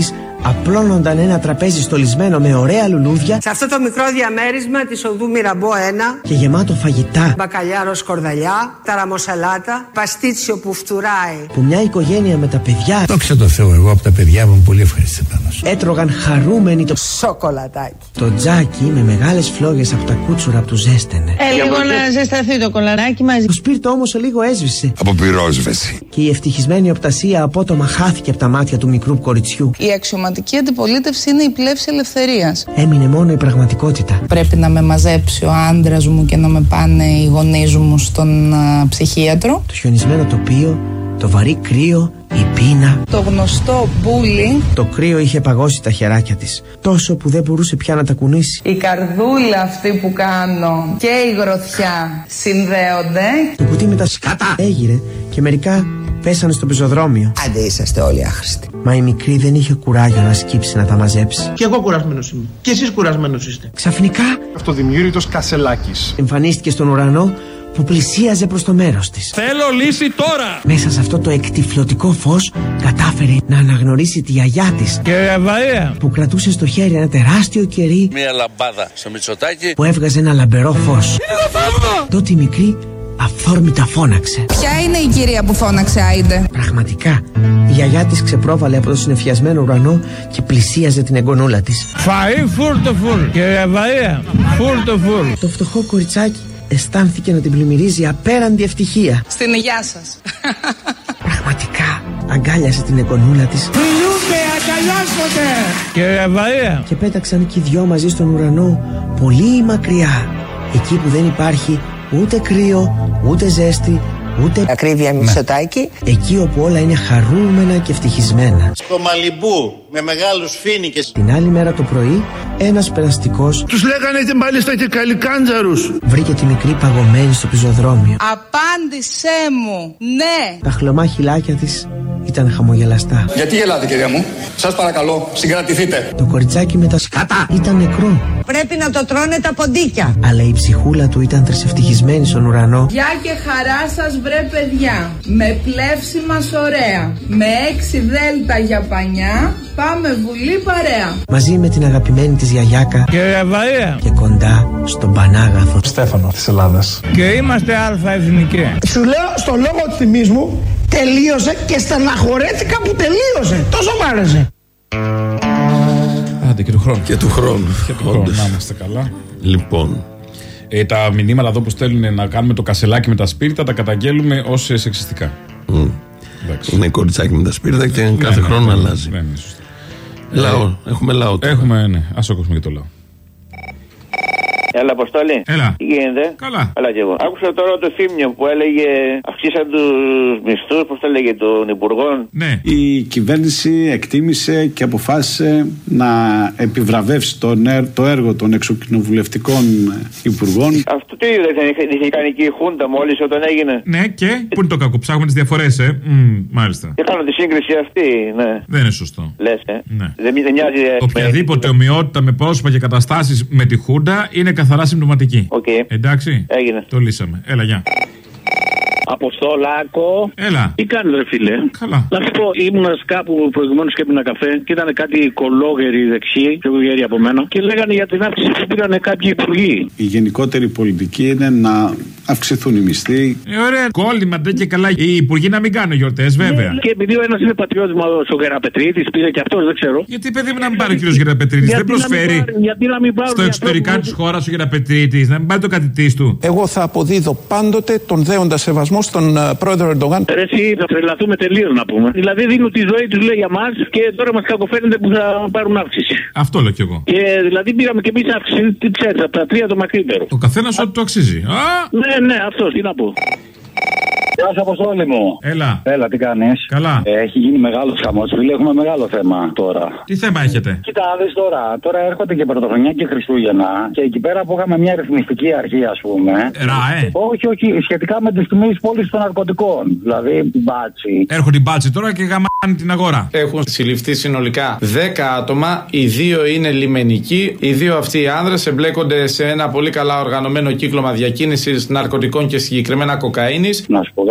απλώνονταν ένα τραπέζι στολισμένο με ωραία λουλούδια. Σε αυτό το μικρό διαμέρισμα της οδού Μυραμπό ένα και γεμάτο φαγητά. Μπακαλιάρο σκορδαλιά, ταραμοσαλάτα, παστίτσιο που φτουράει. Που μια οικογένεια με τα παιδιά. Δόξα τω Θεώ, εγώ από τα παιδιά μου πολύ ευχαριστή πάνω σου. Έτρωγαν χαρούμενοι το σοκολατάκι. Το τζάκι με μεγάλες φλόγες από τα κούτσουρα που του ζέστενε. Ε, λίγο να ζεσταθεί το κολαράκι μαζί. Το σπίρτο όμως λίγο έσβησε. Από πυρόσβεση. Και η ευτυχισμένη οπτασία απότομα χάθηκε από τα μάτια του μικρού κοριτσιού. Η αξιωματική αντιπολίτευση είναι η πλεύση ελευθερίας. Έμεινε μόνο η πραγματικότητα. Πρέπει να με μαζέψει ο άντρας μου και να με πάνε οι γονείς μου στον α, ψυχίατρο. Το χιονισμένο τοπίο, το βαρύ κρύο, η πείνα. Το γνωστό bullying. Το κρύο είχε παγώσει τα χεράκια της, τόσο που δεν μπορούσε πια να τα κουνήσει. Η καρδούλα αυτή που κάνω και η γροθιά συνδέονται. Το κουτί με τα σκάτα έγειρε και μερικά πέσανε στο πεζοδρόμιο. Άντε είσαστε όλοι άχρηστοι. Μα η μικρή δεν είχε κουράγιο να σκύψει να τα μαζέψει. Κι εγώ κουρασμένος είμαι. Κι εσείς κουρασμένος είστε. Ξαφνικά αυτοδημιούργητος Κασελάκης εμφανίστηκε στον ουρανό που πλησίαζε προς το μέρος της. Θέλω λύση τώρα! Μέσα σε αυτό το εκτυφλωτικό φως κατάφερε να αναγνωρίσει τη γιαγιά της. Κύριε Βαρία! Που κρατούσε στο χέρι ένα τεράστιο κερί. Μια λαμπάδα στο Μητσοτάκι. Που έβγαζε ένα λαμπερό φως. Τότε η μικρή αυθόρμητα φώναξε. Ποια είναι η κυρία που φώναξε, άιντε? Πραγματικά, η γιαγιά της ξεπρόβαλε από το συννεφιασμένο ουρανό και πλησίαζε την εγγονούλα της. Φαΐ φουλ το φουλ, κύριε Βαρία! Φουλ το φουλ. Το φτωχό κοριτσάκι αισθάνθηκε να την πλημμυρίζει απέραντη ευτυχία. Στην υγειά σας. Πραγματικά αγκάλιασε την εγγονούλα της. Μιλούνται, αγκαλιάζονται! Κύριε Βαρία! Και πέταξαν και οι δυο μαζί στον ουρανό, πολύ μακριά. Εκεί που δεν υπάρχει ούτε κρύο, ούτε ζέστη, ούτε ακρίβεια Μητσοτάκη. Εκεί όπου όλα είναι χαρούμενα και ευτυχισμένα. Στο Μαλιμπού με μεγάλους φοίνικες. Την άλλη μέρα το πρωί ένας περαστικός, τους λέγανε και μάλιστα και καλικάντζαρους, βρήκε τη μικρή παγωμένη στο πεζοδρόμιο. Απάντησέ μου, ναι! Τα χλωμά χειλάκια της ήταν χαμογελαστά. Γιατί γελάτε, κυρία μου? Σας παρακαλώ, συγκρατηθείτε. Το κοριτσάκι με τα σκάτα ήταν νεκρό. Πρέπει να το τρώνε τα ποντίκια. Αλλά η ψυχούλα του ήταν τρισευτυχισμένη στον ουρανό. Γεια και χαρά σας, βρε παιδιά. Με πλεύση μας ωραία. Με έξι δέλτα για πανιά. Πάμε βουλή παρέα. Μαζί με την αγαπημένη της γιαγιάκα. Κύριε Βαρία! Και κοντά στον Πανάγαθο Στέφανο της Ελλάδας. Και είμαστε αλφα εθνικοί. Σου λέω στο λόγο του θυμής μου τελείωσε και στεναχωρέθηκα που τελείωσε. Τόσο μ' άρεσε. Άντε και του χρόνου. Και του χρόνου. Και του χρόνου. Να είμαστε καλά. Λοιπόν. Ε, τα μηνύματα εδώ που στέλνουν να κάνουμε το κασελάκι με τα σπίρτα τα καταγγέλουμε ως σεξιστικά. Mm. Είναι κοριτσάκι με τα σπίρτα και ναι, κάθε ναι, χρόνο ναι, αλλάζει. Ναι, ναι, σωστά. Λαό. Ε, έχουμε λαό. Τώρα. Έχουμε, ναι. Ας ακούσουμε και το λαό. Έλα, Αποστόλη. Έλα. Τι γίνεται? Καλά. Έλα κι εγώ. Άκουσα τώρα το Θύμιο που έλεγε αυξήσαν τους μισθούς, πώς το έλεγε, των υπουργών. Ναι. Η κυβέρνηση εκτίμησε και αποφάσισε να επιβραβεύσει το, το έργο των εξοκοινοβουλευτικών υπουργών. Αυτό τι είδε, δεν είχε κάνει και η Χούντα μόλις όταν έγινε? Ναι, και πού είναι το κακό, ψάχνουμε τις διαφορές, ε. Mm, μάλιστα. Και κάνω τη σύγκριση αυτή, ναι. Δεν είναι σωστό. Λες, ε. Ναι. Δεν, δεν μοιάζει. Οποιαδήποτε ομοιότητα με πρόσωπα και καταστάσεις με τη Χούντα είναι καθαρά συμπτωματική. Okay. Εντάξει. Έγινε. Το λύσαμε. Έλα, γεια. Αποστολάκο. Έλα. Τι κάνεις, ρε φίλε? Καλά. Να σου πω, ήμουνα κάπου προηγουμένως και έπινα καφέ και ήταν κάτι κολόγεροι δεξιοί, πιο γέροι από μένα, και λέγανε για την αύξηση που πήραν κάποιοι υπουργοί. Η γενικότερη πολιτική είναι να αυξηθούν οι μισθοί. Ε, ωραία. Κόλλημα, ντε και καλά. Οι υπουργοί να μην κάνουν γιορτές, βέβαια. Ναι, και επειδή ο ένας είναι πατριώτης μου, ο Γεραπετρίτης, πήγε και αυτός, δεν ξέρω. Γιατί, παιδί μου, να μην πάρει ο κύριος Γεραπετρίτης? Δεν προσφέρει. Γιατί να μην πάρει στο εξωτερικά τη χώρα ο Γεραπετρίτης, να μην πάρει το κατητής του. Εγώ θα αποδίδω πάντοτε τον δέοντα σεβασμό στον uh, πρόεδρο Ερντογάν. Ρε, εσύ θα τρελαθούμε τελείως να πούμε. Δηλαδή δίνουν τη ζωή τους, λέει, για μας και τώρα μας κακοφαίνεται που θα πάρουν αύξηση. Αυτό λέω κι εγώ. Και δηλαδή πήραμε και εμείς αύξηση, τι ξέρεις, από τα τρία το μακρύτερο. Ο καθένας ό,τι το αξίζει. Α! Ναι, ναι, αυτό, τι να πω. Γεια σου, Αποστόλη μου. Έλα. Έλα, τι κάνεις? Καλά. Ε, έχει γίνει μεγάλος χαμός, φίλε. Έχουμε μεγάλο θέμα τώρα. Τι θέμα έχετε? Κοίτα, δεις τώρα. Τώρα έρχονται και Πρωτοχρονιά και Χριστούγεννα. Και εκεί πέρα που είχαμε μια ρυθμιστική αρχή, ας πούμε. Ραε. Όχι, όχι. Σχετικά με τις τιμές πώλησης των ναρκωτικών. Δηλαδή την μπάτσι. Έρχονται την μπάτσι τώρα και γαμάνε την αγορά. Έχουν συλληφθεί συνολικά δέκα άτομα. Οι δύο είναι λιμενικοί. Οι δύο αυτοί οι άνδρες εμπλέκονται σε ένα πολύ καλά οργανωμένο κύκλωμα διακίνησης ναρκωτικών και συγκεκριμένα κοκαίνης. Να σου πω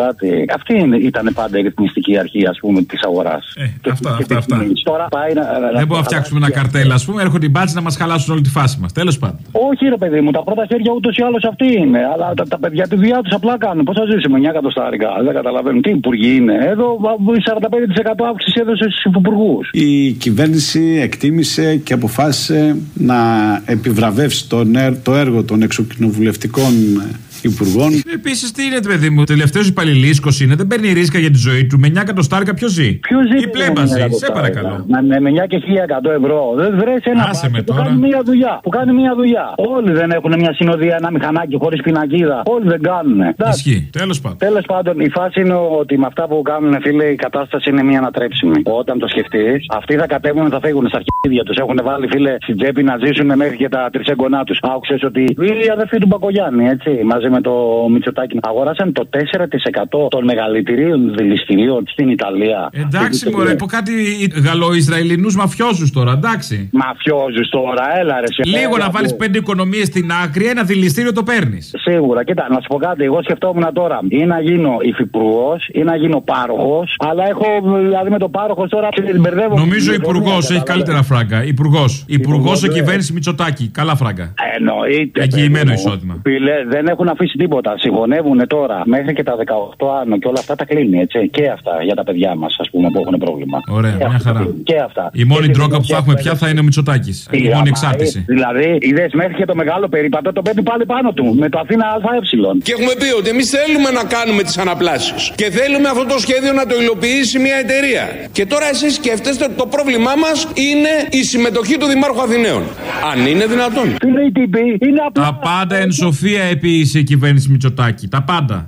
κάτι. Αυτή ήταν πάντα η ρυθμιστική αρχή, ας πούμε, της αγοράς. Ε, και, αυτά, και, αυτά, αυτά. Τώρα πάει να, δεν μπορούμε να φτιάξουμε ένα καρτέλ, ας πούμε, έρχονται οι μπάτσοι να μας χαλάσουν όλη τη φάση μας. Τέλος πάντων. Όχι, ρε παιδί μου, τα πρώτα χέρια ούτως ή άλλως αυτοί είναι. Αλλά τα, τα παιδιά τη δουλειά τους απλά κάνουν. Πώς θα ζήσουμε, εννιά εκατοστάρικα. Δεν καταλαβαίνουν τι υπουργοί είναι. Εδώ σαράντα πέντε τοις εκατό αύξηση έδωσε στους υπουργούς. Η κυβέρνηση εκτίμησε και αποφάσισε να επιβραβεύσει το, το έργο των εξοκοινοβουλευτικών υπουργών. Επίσης, τι είναι, παιδί μου, τελευταίος υπαλληλίσκος είναι, δεν παίρνει ρίσκα για τη ζωή του. Με εννιά εκατοστάρικα ποιο ζει. Ποιο ζει. Η πλέμπα ζει, σε παρακαλώ. Με εννιά και χίλια εκατό ευρώ. Δεν βρέσει ένα άσε που κάνει μία δουλειά. Που κάνει μία δουλειά. Όλοι δεν έχουν μια συνοδεία, ένα μηχανάκι χωρίς πινακίδα. Όλοι δεν κάνουν. Ισχύει. Τέλος πάντων. Τέλος πάντων, η φάση είναι ότι με αυτά που κάνουν, φίλε, η κατάσταση είναι μία ανατρέψιμη. Όταν το σκεφτείς, αυτοί θα κατέβουν, θα φύγουν στα αρχίδια τους. Έχουν βάλει, φίλε, στην τσέπη να ζήσουν μέχρι και τα τρισέγγονά τους. Άκουσες ότι οι αδερφοί του Μπακογιάννη, έτσι, μαζί με το Μητσοτάκη, αγοράσαν το τέσσερα τοις εκατό των μεγαλύτερων δηληστηρίων στην Ιταλία. Εντάξει, μωρέ, από κάτι Γαλλο-Ισραηλινούς μαφιόζους τώρα, εντάξει. Μαφιόζους τώρα, έλα ρε. Λίγο να βάλεις πέντε οικονομίες στην άκρη, ένα δηληστήριο το παίρνεις. Σίγουρα, κοίτα, να σου πω κάτι. Εγώ σκεφτόμουν τώρα ή να γίνω υφυπουργός ή να γίνω πάροχος. Αλλά έχω, δηλαδή με το πάροχος τώρα μπερδεύω. Νομίζω υπουργός έχει καλύτερα φράγκα. Υπουργός. Υπουργός σε κυβέρνηση Μητσοτάκη. Καλά φράγκα. Εννοείται. Εγγυημένο εισόδημα. Δεν έχουν αφήσει τίποτα. Συγχωνεύουν τώρα μέχρι και τα δεκαοκτώ άνω και όλα αυτά τα κλείνει, έτσι. Και αυτά για τα παιδιά μας, ας πούμε, που έχουν πρόβλημα. Ωραία, και μια χαρά. Και αυτά. Η μόνη ντρόκα που θα έχουμε πια θα είναι ο Μητσοτάκης. Η μόνη εξάρτηση. Δηλαδή, είδες μέχρι και το μεγάλο περίπατο το παίρνει πάλι πάνω του. Με το Αθήνα ΑΕ. Και έχουμε πει ότι εμείς θέλουμε να κάνουμε τις αναπλάσεις. Και θέλουμε αυτό το σχέδιο να το υλοποιήσει μια εταιρεία. Και τώρα εσείς σκέφτεστε ότι το πρόβλημά μας είναι η συμμετοχή του Δημάρχου Αθηναίων. Αν είναι δυνατόν. Τα πάντα εν σοφία επίησε η κυβέρνηση Μητσοτάκη. Τα πάντα.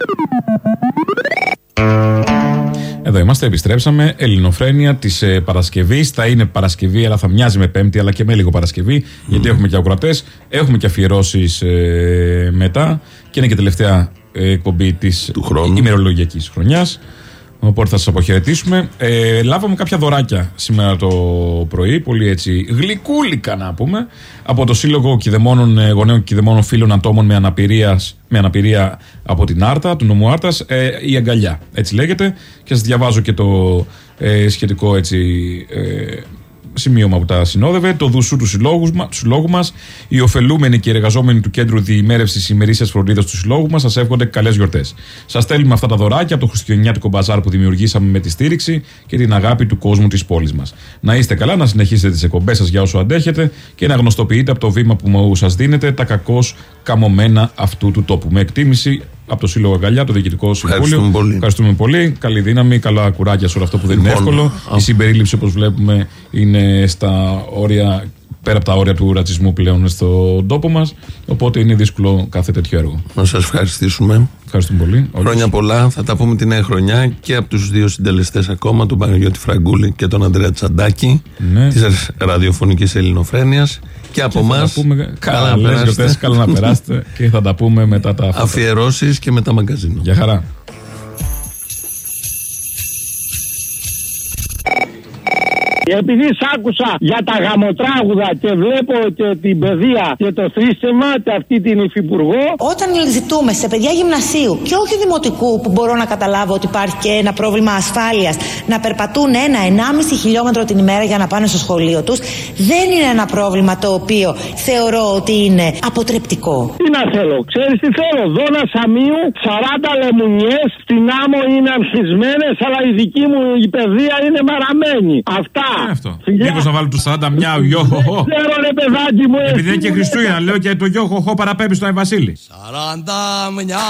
Εδώ είμαστε, επιστρέψαμε. Ελληνοφρένεια της ε, Παρασκευής. Θα είναι Παρασκευή, αλλά θα μοιάζει με Πέμπτη, αλλά και με λίγο Παρασκευή. Mm. Γιατί έχουμε και ακροατές, έχουμε και αφιερώσεις ε, μετά. Και είναι και τελευταία ε, εκπομπή της ημερολογιακής χρονιάς. Οπότε θα σας αποχαιρετήσουμε. Ε, λάβαμε κάποια δωράκια σήμερα το πρωί, πολύ έτσι γλυκούλικα να πούμε, από το Σύλλογο Κηδεμόνων, Γονέων Κηδεμόνων Φίλων Ατόμων με, με αναπηρία από την Άρτα, του νομού Άρτας, ε, η αγκαλιά, έτσι λέγεται. Και σας διαβάζω και το ε, σχετικό έτσι ε, σημείωμα που τα συνόδευε. Το δουσού του συλλόγου, του συλλόγου μας, οι ωφελούμενοι και οι εργαζόμενοι του Κέντρου Διημέρευσης ημερήσιας φροντίδας του συλλόγου μας, σας εύχονται καλές γιορτές. Σας στέλνουμε αυτά τα δωράκια από το χριστουγεννιάτικο μπαζάρ που δημιουργήσαμε με τη στήριξη και την αγάπη του κόσμου της πόλης μας. Να είστε καλά, να συνεχίσετε τις εκπομπές σας για όσο αντέχετε και να γνωστοποιείτε από το βήμα που σας δίνετε τα κακώς καμωμένα αυτού του τόπου. Με εκτίμηση από το Σύλλογο Αγκαλιά, το Διοικητικό Συμβούλιο. Ευχαριστούμε πολύ. Ευχαριστούμε πολύ. Καλή δύναμη, καλά κουράκια σε όλο αυτό που δεν είναι εύκολο. Η συμπερίληψη, όπως βλέπουμε, είναι στα όρια, πέρα από τα όρια του ρατσισμού πλέον στον τόπο μας. Οπότε είναι δύσκολο κάθε τέτοιο έργο. Να σας ευχαριστήσουμε. Ευχαριστούμε πολύ. Χρόνια πολλά. Θα τα πούμε τη νέα χρονιά και από τους δύο συντελεστές ακόμα, τον Παναγιώτη Φραγκούλη και τον Ανδρέα Τσαντάκη, ναι, της ραδιοφωνικής ελληνοφρένειας. Και από εμάς, καλά, καλά να περάσετε και θα τα πούμε μετά τα αφιερώσεις και μετά μαγκαζίνο. Γεια χαρά. Επειδή σ' άκουσα για τα γαμοτράγουδα και βλέπω και την παιδεία και το θρήσκευμα και αυτή την υφυπουργό. Όταν ζητούμε σε παιδιά γυμνασίου και όχι δημοτικού, που μπορώ να καταλάβω ότι υπάρχει και ένα πρόβλημα ασφάλειας, να περπατούν ένα ενάμιση χιλιόμετρο την ημέρα για να πάνε στο σχολείο τους, δεν είναι ένα πρόβλημα το οποίο θεωρώ ότι είναι αποτρεπτικό. Τι να θέλω, ξέρεις τι θέλω, Δώνα Σαμίου, σαράντα λεμουνιές, στην άμμο είναι αρχισμένες, αλλά η δική μου η παιδεία είναι μαραμένη. Αυτά. Είναι αυτό. Μήπως να βάλω του σαράντα μια γιοχοχο. Δεν ξέρω ρε παιδάκι μου. Επειδή είναι και Χριστούγεννα, λέω και το γιοχοχο παραπέμπει στον Άι Βασίλη. Σαράντα μια.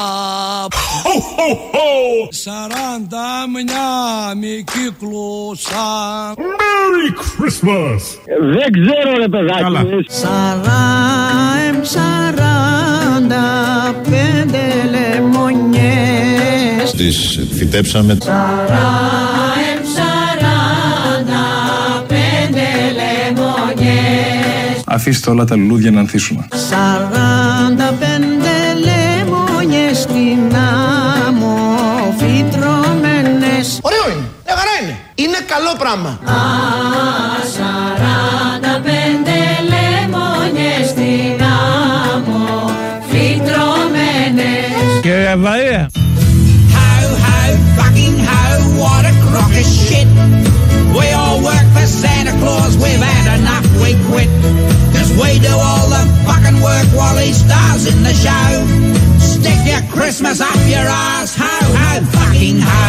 Σαράντα μια μη κύκλωσαν. Merry Christmas. Δεν ξέρω ρε παιδάκι μου. Σαράεμ σαράντα πέντε λεμονιές. Τις φυτέψαμε. Σαράεμ σαράντα πέντε λεμονιές. Αφήστε όλα τα λουλούδια να ανθίσουν. Σαράντα πέντε λεμονιές στην άμμο φυτρωμένες. Ωραίο είναι, μια χαρά είναι. Είναι καλό πράγμα. Α, σαράντα πέντε λεμονιές στην άμμο φυτρωμένες. Κύριε Βαρία. ho, fucking ho, what a crock of shit. We all work for Santa Claus, we've had enough, we quit. Cause we do all the fucking work while he stars in the show. Stick your Christmas up your ass, ho, ho, fucking ho.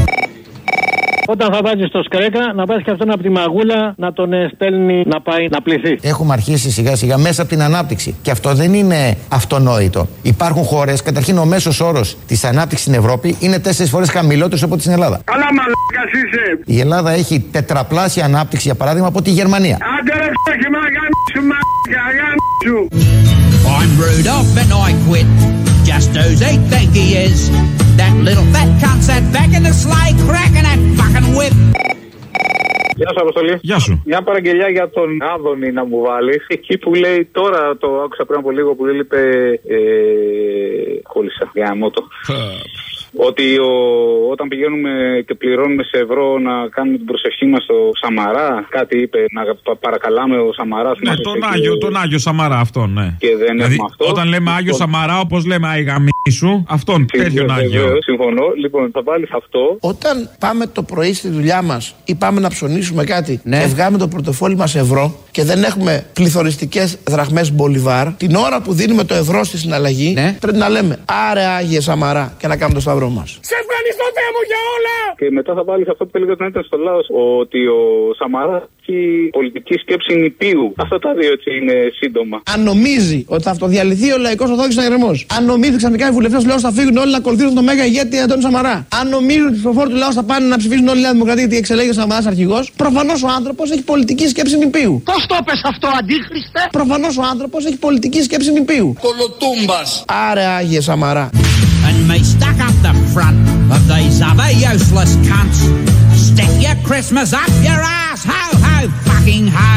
Όταν θα βάζεις το σκρέκα, να βάζεις και αυτόν από τη μαγούλα να τον στέλνει να πάει να πληθεί. Έχουμε αρχίσει σιγά σιγά μέσα από την ανάπτυξη. Και αυτό δεν είναι αυτονόητο. Υπάρχουν χώρες, καταρχήν ο μέσος όρος της ανάπτυξης στην Ευρώπη είναι τέσσερις φορές χαμηλότερος από την Ελλάδα. Καλά μαλάκας είσαι. Η Ελλάδα έχει τετραπλάσια ανάπτυξη, για παράδειγμα, από τη Γερμανία. Άντε ρε φτώχη μαγάμισου μαλάκα, αγάμισου. I'm Rudolph and I quit. Just who's he think he is? That little fat cunt sat back in the sleigh cracking that fucking whip. Γεια σου, Αποστολή. Γεια σου. Μια παραγγελιά για τον Άδωνη να μου βάλεις. Εκεί που λέει, τώρα το άκουσα πριν από λίγο που είπε. Ε, κόλλησα. Για μότο. Ότι ο, όταν πηγαίνουμε και πληρώνουμε σε ευρώ να κάνουμε την προσευχή μας στο Σαμαρά, κάτι είπε, να παρακαλάμε ο Σαμαράς. Ναι, τον Άγιο, και... τον Άγιο Σαμαρά, αυτόν, ναι. Και δεν δηλαδή, έχουμε αυτό. Όταν λέμε Άγιο λοιπόν... Σαμαρά, όπως λέμε Αϊγαμίσου, αυτόν, τέτοιον Άγιο. Συμφωνώ, λοιπόν, θα βάλεις αυτό. Όταν πάμε το πρωί στη δουλειά μας ή πάμε να ψωνίσουμε κάτι, ναι, και βγάμε το πορτοφόλι μας ευρώ και δεν έχουμε πληθωριστικές δραχμές Μπολιβάρ, την ώρα που δίνουμε το ευρώ στη συναλλαγή, ναι, πρέπει να λέμε Άρε Άγιε Σαμαρά και να κάνουμε το σταυρό μας. Σε ευχαριστώ Θεέ μου για όλα! Και μετά θα βάλεις αυτό που έλεγε όταν ήταν στο Λάος, ότι ο Σαμαράς έχει πολιτική σκέψη νηπίου. Αυτά τα δύο έτσι είναι σύντομα. Αν νομίζει ότι θα αυτοδιαλυθεί ο λαϊκός ορθόδοξος αγερμός, αν νομίζει ξαφνικά οι βουλευτές του λαού θα φύγουν όλοι να ακολουθήσουν τον μέγα ηγέτη Αντώνη Σαμαρά, αν νομίζουν ότι οι ψηφοφόροι του λαού θα πάνε να ψηφίσουν όλη η Νέα Δημοκρατία γιατί εξελέγει ο Σαμαράς αρχηγός, προφανώς ο άνθρωπος έχει πολιτική σκέψη νηπίου. Πώς το πες αυτό, αντίχριστε? Προφανώς ο άνθρωπος έχει πολιτική σκέψη νηπίου. Κολοτούμπας. Άρε Άγιε Σαμαρά. And me stuck up the front of these other useless cunts. Stick your Christmas up your ass, ho, ho, fucking ho.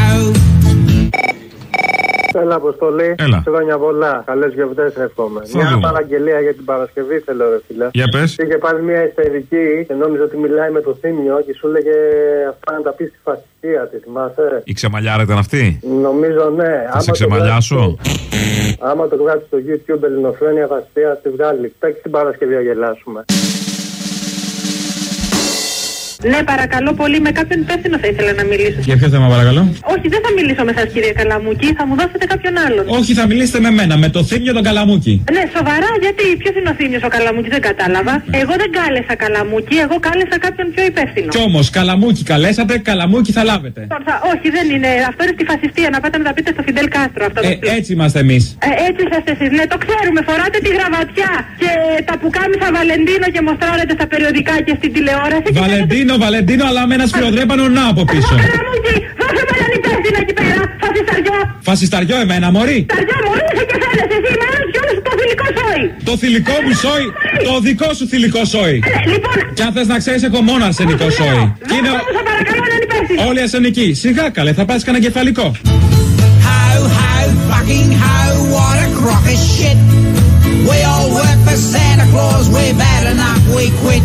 Έλα, Αποστολή. Έλα. Χρόνια πολλά. Καλές γιορτές εύχομαι. Μια παραγγελία για την Παρασκευή θέλω, ρε φίλε. Για πες. Είχε πάρει μια ιστερική και νόμιζε ότι μιλάει με το Θήμιο και σου έλεγε αυτά να τα πει στη φασιστία τη, θυμάσαι. Η ξεμαλιάρα ήταν αυτή. Νομίζω ναι. Θα σε ξεμαλιάσω. Άμα το βγάλει στο YouTube Ελληνοφρένεια φασιστία, τη βγάλει. Παίξει την Παρασκευή να γελάσουμε. Ναι, παρακαλώ πολύ, με κάποιον υπεύθυνο θα ήθελα να μιλήσω. Για ποιο θέμα, παρακαλώ? Όχι, δεν θα μιλήσω με εσάς, κύριε Καλαμούκη, θα μου δώσετε κάποιον άλλον. Όχι, θα μιλήσετε με μένα, με το Θήμιο τον Καλαμούκη. Ναι, σοβαρά, γιατί ποιος είναι ο Θήμιος ο Καλαμούκης, δεν κατάλαβα. Εγώ δεν κάλεσα Καλαμούκη, εγώ κάλεσα κάποιον πιο υπεύθυνο. Κι όμως, Καλαμούκη καλέσατε, Καλαμούκη θα λάβετε. Τώρα, όχι, δεν είναι. Αυτό είναι στη φασιστία, να πάτε να τα πείτε στο Φιντέλ Κάστρο. Αυτό ε, έτσι είμαστε εμείς. Ε, έτσι είσαστε εσείς, ναι, το ξέρουμε. Φοράτε τη γραβατιά και τα πουκάμισα Βαλεντίνο και μοστράρετε στα περιοδικά και στην τηλεόραση. Βαλεντίνο, Βαλεντίνο, αλλά με ένα σφυροδρέπανο να από πίσω. Καλαμούκη, δώσε με έναν υπεύθυνο εκεί πέρα, φασισταριό. Φασισταριό εμένα, μωρή. Φασισταριό, μωρή, είσαι και θέλεις εσύ, εμένα και όλους το θηλυκό σόι. Το θηλυκό μου σόι, το δικό σου θηλυκό σόι. Λοιπόν. Κι αν θες να ξέρεις, έχω μόνο αρσενικό σόι. Και είναι. Παρακαλώ έναν υπεύθυνο. Όλοι αρσενικοί. Σιγά καλέ, θα πας κανένα κεφαλικό. How, how, fucking how, what a crock of shit. We all work for Santa Claus, we've had enough, we quit.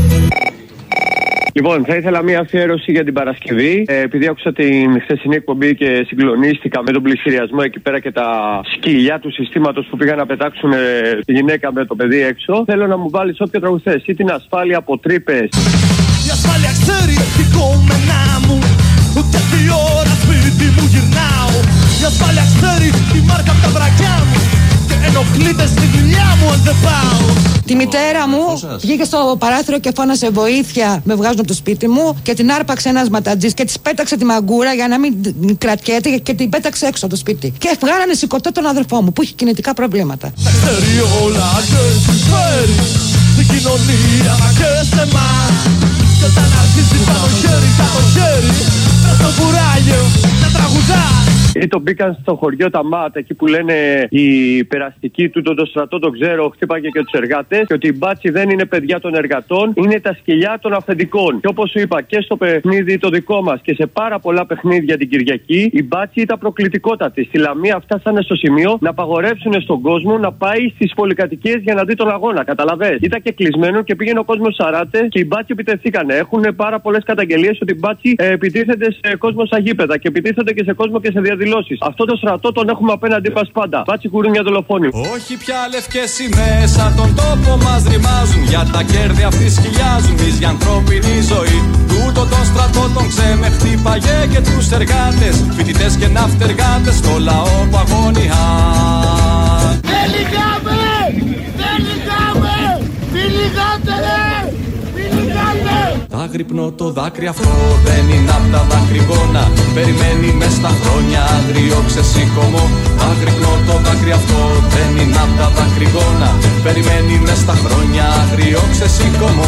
Λοιπόν, θα ήθελα μια αφιέρωση για την Παρασκευή. Ε, επειδή άκουσα την χθεσινή εκπομπή και συγκλονίστηκα με τον πληστηριασμό εκεί πέρα και τα σκυλιά του συστήματος που πήγαν να πετάξουν ε, τη γυναίκα με το παιδί έξω, θέλω να μου βάλεις όποιο τραγουδές ή την ασφάλεια από τρύπες. Η ασφάλεια ξέρει τι κομμενά μου, ούτε τι ώρα σπίτι μου γυρνάω. Η ασφάλεια ξέρει τη μάρκα από τα βρακιά μου και ενοχλείται στη δουλειά μου αν δεν πάω. Τη μητέρα μου βγήκε στο παράθυρο και φώνασε βοήθεια, με βγάζουν από το σπίτι μου και την άρπαξε ένας ματατζής και της πέταξε τη μαγκούρα για να μην κρατιέται και την πέταξε έξω από το σπίτι. Και βγάλανε σηκωτό τον αδερφό μου που είχε κινητικά προβλήματα. Τα ξέρει όλα και συμφέρει στην κοινωνία και σε εμάς. Και όταν αρχίζει πάνω χέρι, πάνω χέρι, μες στο κουράγιο να τραγουδάς. Ή τον μπήκαν στο χωριό τα ΜΑΤ, εκεί που λένε οι περαστικοί του, τον το στρατό τον ξέρω, χτύπαγε και τους εργάτες. Και ότι οι μπάτσοι δεν είναι παιδιά των εργατών, είναι τα σκυλιά των αφεντικών. Και όπως σου είπα και στο παιχνίδι το δικό μας και σε πάρα πολλά παιχνίδια την Κυριακή, οι μπάτσοι ήταν προκλητικότατοι. Στη Λαμία φτάσανε στο σημείο να απαγορεύσουν στον κόσμο να πάει στις πολυκατοικίες για να δει τον αγώνα. Καταλαβες. Ήταν και κλεισμένο και πήγαινε ο κόσμος σαράτε και οι μπάτσοι επιτεθήκανε. Έχουν πάρα πολλές καταγγελίες ότι οι μπάτσοι ε, επιτίθενται σε κόσμο στα γήπεδα και επιτίθενται και σε κόσμο και σε διαδηλώσεις. διαδηλώσεις. Αυτό το στρατό τον έχουμε απέναντί μας πάντα. Μπάτσι γουρούνια δολοφόνοι. Όχι πια λευκές σημαίες σαν τον τόπο μας ρημάζουν. Για τα κέρδη αυτοί σκυλιάζουν. Μης για ανθρώπινη ζωή. Τούτο τον στρατό τον ξέμε χτύπαγε και τους εργάτες. Φοιτητές και ναυτεργάτες στο λαό που αγωνιά. Δεν λυγάμε! Δεν λυγάμε! Μην λυγάτε ρε! Μην λυγάτε! Αγρυπνώ το δάκρυ αυτό δεν είναι απ' τα δακρυγόνα. Περιμένει μες στα χρόνια άγριο ξεσήκωμο. Αγρυπνώ το δάκρυ αυτό δεν είναι απ' τα δακρυγόνα. Περιμένει μες στα χρόνια άγριο ξεσήκωμο.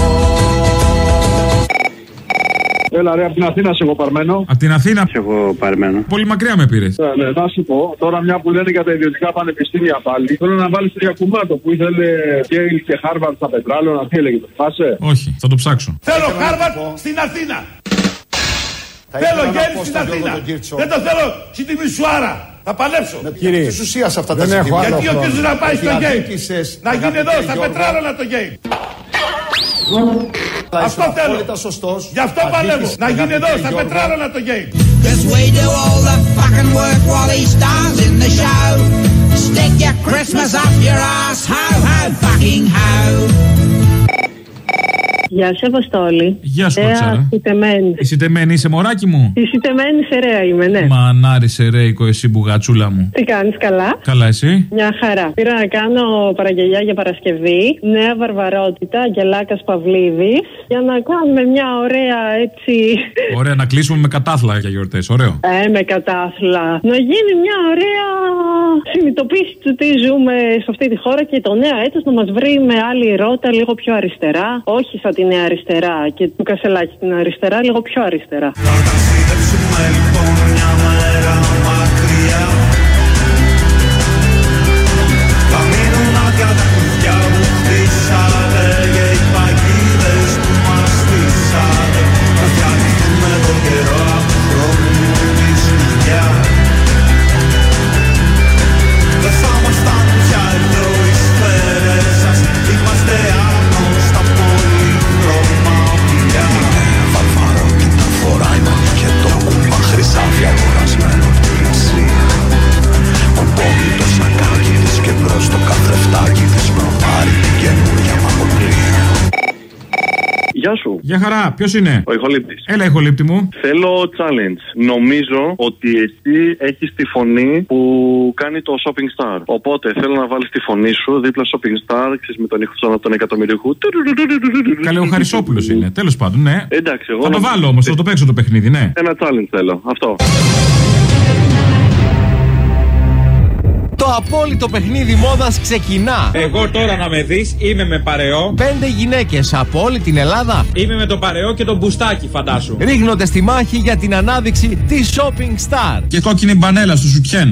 Έλα ρε, από την Αθήνα σε εγώ παρμένο. Από την Αθήνα σε εγώ παρμένο. Πολύ μακριά με πήρες. Ναι, ναι, να σου πω, τώρα μια που λένε για τα ιδιωτικά πανεπιστήμια πάλι, θέλω να βάλεις το Γιακουμάτο που ήθελε Yale και Harvard στα πετράλαιονα. Τι έλεγε, το θυμάσαι? Όχι, θα το ψάξω. Θέλω Harvard στην Αθήνα. Θέλω Yale στην Αθήνα. Δεν το θέλω στη Τιμισουάρα. Θα παλέψω. Κύριε, της ουσίας αυτά τα ζητήματα. Γιατί ο κύριος να πάει στο Yale. Να γίνει εδώ, στα πετράλαιονα το Yale. Αυτό θέλω. Σωστός. Γι' αυτό παλεύω. Να γίνει εδώ, στα πετράλαιονα το game. Cause we do all the fucking work while he stars in the show. Stick your Christmas up your ass, ho ho fucking ho. Γεια σου, Αποστόλη. Γεια σου, Κοτσάρα. Σιτεμένη. Η σιτεμένη είσαι, μωράκι μου. Η σιτεμένη σερέα είμαι, ναι. Μανάρι σερέικο, εσύ μπουγατσούλα μου. Τι κάνεις, καλά? Καλά, εσύ? Μια χαρά. Πήρα να κάνω παραγγελιά για Παρασκευή. Νέα Βαρβαρότητα, Αγγελάκας Παυλίδης. Για να κάνουμε μια ωραία έτσι. Ωραία, να κλείσουμε με κατάθλα για γιορτές. Ωραίο. Ε, με κατάθλα. Να γίνει μια ωραία συνειδητοποίηση του τι ζούμε σε αυτή τη χώρα και το νέο έτος να μας βρει με άλλη ρότα λίγο πιο αριστερά. Όχι σαν τη Νέα Αριστερά και του Κασελάκη την αριστερά, λίγο πιο αριστερά. Θα ταξιδέψουμε λοιπόν μια μέρα μακριά. Θα μείνουν άδεια τα κουβιά που χτίσατε και οι παγίδες που μας στήσατε. Θα διαλυθούμε τον καιρό από του χρόνου τη σκουπιά. Δεν θα μας φτάνουν πια εδώ οι σφαίρες σας. Είμαστε άγνωστα πολύχρωμα πηλιά. Βαρβαρότητα φοράει μόνο και το κουμπά χρυσάφι αγορασμένο από τη λειψία. Κουμπώνει το σακάκι της και μπρος το καθρεφτάκι της προπάρει την καινούρια μαγοπλία. Γεια σου. Γεια χαρά, ποιος είναι? Ο ηχολήπτης. Έλα, ηχολήπτη μου. Θέλω challenge. Νομίζω ότι εσύ έχεις τη φωνή που κάνει το Shopping Star. Οπότε θέλω να βάλεις τη φωνή σου δίπλα Shopping Star, ξέρεις, με τον ήχο των εκατομμυριούχου. Καλέ, ο Χαρισόπουλος είναι. Τέλος πάντων, ναι. Εντάξει, εγώ. Θα το βάλω όμως, θα το παίξω το παιχνίδι, ναι. Ένα challenge θέλω. Αυτό. Το απόλυτο παιχνίδι μόδας ξεκινά. Εγώ τώρα να με δεις, είμαι με παρεό. Πέντε γυναίκες από όλη την Ελλάδα. Είμαι με το παρεό και το μπουστάκι, φαντάσου. Ρίχνονται στη μάχη για την ανάδειξη της Shopping Star. Και κόκκινη μπανέλα στο σουτιέν.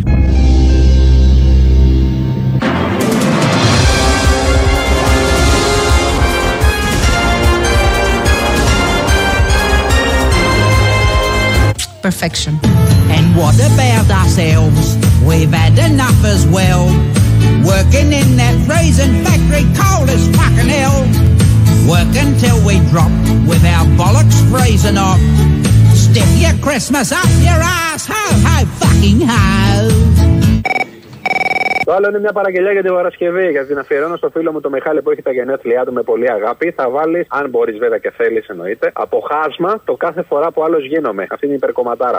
Perfection. And what about ourselves? We've had enough as well. Working in that raisin factory, cold as fucking hell. Work until we drop with our bollocks freezing off. Stick your Christmas up your ass, ho ho fucking ho. Το άλλο είναι μια παραγγελιά για την Παρασκευή. Για την αφιερώνω στο φίλο μου το Μιχάλη που έχει τα γενέθλιά του με πολύ αγάπη. Θα βάλεις, αν μπορείς βέβαια και θέλεις εννοείται, από χάσμα το κάθε φορά που άλλος γίνομαι. Αυτή είναι η υπερκομματάρα.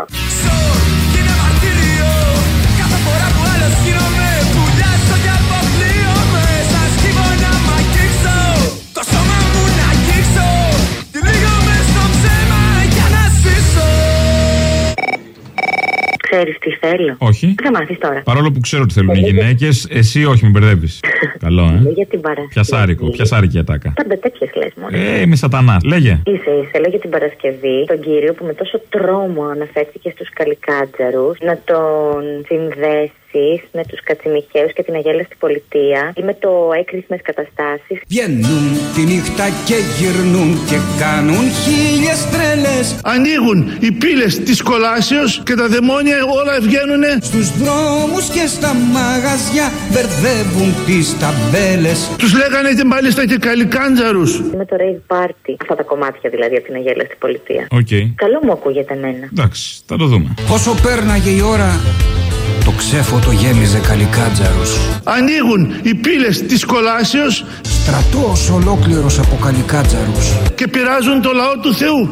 Ξέρεις τι θέλω? Όχι. Θα μάθεις τώρα. Παρόλο που ξέρω ότι θέλουν οι γυναίκες, εσύ όχι, με μπερδεύεις. Καλό, ε. Για την Παρασκευή. Πιασάρικο, πιασάρικη ατάκα. Πάντα τέτοιες λες μόνο. Ε, είμαι σατανάς. Λέγε. Είσαι, είσαι. Λέω για την Παρασκευή τον κύριο που με τόσο τρόμο αναφέρθηκε στους καλικάτζαρους να τον συνδέσει εσείς με τους Κατσιμιχαίους και την αγέλαστη πολιτεία ή με το έκρηθμες καταστάσεις. Βγαίνουν τη νύχτα και γυρνούν και κάνουν χίλιες τρέλες. Ανοίγουν οι πύλες της κολάσεως και τα δαιμόνια όλα βγαίνουνε. Στους δρόμους και στα μαγαζιά μπερδεύουν τις ταμπέλες. Τους λέγανε και μάλιστα και καλικάντζαρους. Με το rave party, αυτά τα κομμάτια δηλαδή από την αγέλαστη πολιτεία. Okay. Καλό μου ακούγεται εμένα. Εντάξει, θα το δούμε. Όσο πέρναγε η ώρα, το ξέφωτο γέμιζε καλικάντζαρους. Ανοίγουν οι πύλες της κολάσεως, στρατός ολόκληρος από καλικάντζαρους, και πειράζουν το λαό του Θεού.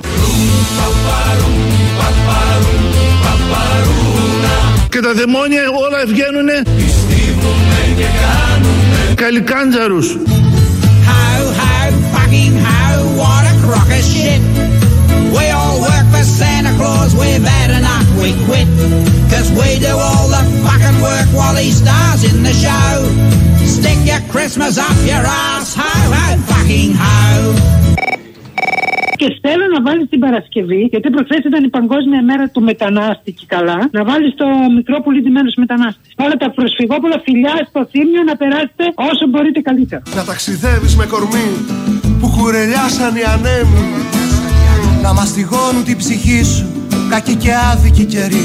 Και τα δαιμόνια όλα βγαίνουνε καλικάντζαρους. How, how, fucking how, what a crock of shit. We all work for Santa Claus, we've had enough, we quit. Cause we do all the fucking work while he stars in the show. Stick your Christmas up your ass, how, how, fucking how. Και θέλω να βάλεις την Παρασκευή, γιατί προχθές ήταν η Παγκόσμια Μέρα του Μετανάστη και καλά, να βάλεις το μικρό πουλί ντυμένος μετανάστης. Όλα τα προσφυγόπουλα φιλιά στο Θύμιο να περάσετε όσο μπορείτε καλύτερα. Να ταξιδεύεις με κορμί που κουρελιάσαν οι ανέμοι, να μαστιγώνουν την ψυχή σου κακή και άδικη καιρή.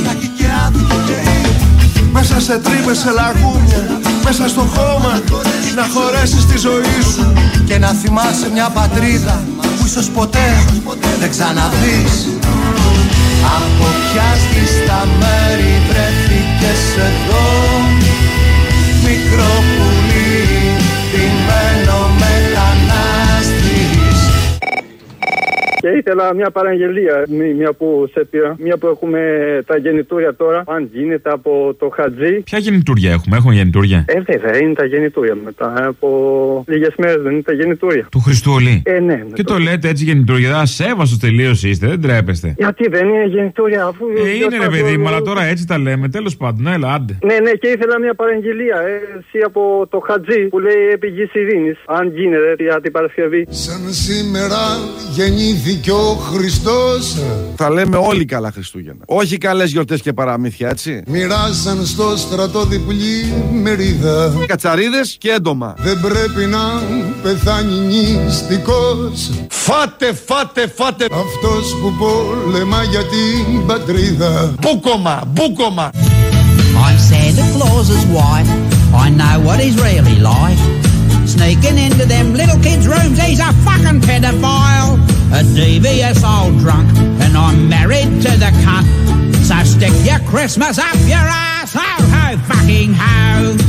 Μέσα σε τρύπες, σε λαγούμια, μέσα στο χώμα, να χωρέσεις τη ζωή σου και να θυμάσαι μια πατρίδα που ίσως ποτέ δεν ξαναδείς. Από ποια στα μέρη βρέθηκες εδώ, μικρό πουλί ντυμένο μετανάστης. Και ήθελα μια παραγγελία, μια που σε πήρα, μια που έχουμε τα γεννητούρια τώρα, αν γίνεται από το Χατζή. Ποια γεννητούρια έχουμε, έχουμε γεννητούρια? Ε, βέβαια, είναι τα γεννητούρια. Μετά από λίγες μέρες δεν είναι τα γεννητούρια. Του Χριστούλη. Ε, ναι. Και το... το λέτε έτσι γεννητούρια, ασέβαστος τελείως είστε, δεν τρέπεστε. Γιατί δεν είναι γεννητούρια, αφού. Ε, είναι ρε παιδί μου, αλλά τώρα έτσι τα λέμε, τέλος πάντων, έλα, άντε. Ναι, ναι, και ήθελα μια παραγγελία, ε, εσύ από το Χατζή που λέει επί γης ειρήνης, αν γίνεται για την Παρασκευή. Σαν σήμερα γεννήθηκε και ο Χριστός. Θα λέμε όλοι καλά Χριστούγεννα. Όχι καλές γιορτές και παραμύθια, έτσι. Μοιράζαν στο στρατό διπλή μερίδα, κατσαρίδες και έντομα. Δεν πρέπει να πεθάνει νηστικός. Φάτε, φάτε, φάτε. Αυτός που πολεμά για την πατρίδα. Μπούκομα, μπούκομα. I'm Santa Claus's wife. I know what he's really like. Sneaking into them little kids' rooms, he's a fucking pedophile. A devious old drunk, and I'm married to the cunt. So stick your Christmas up your ass, ho ho fucking ho.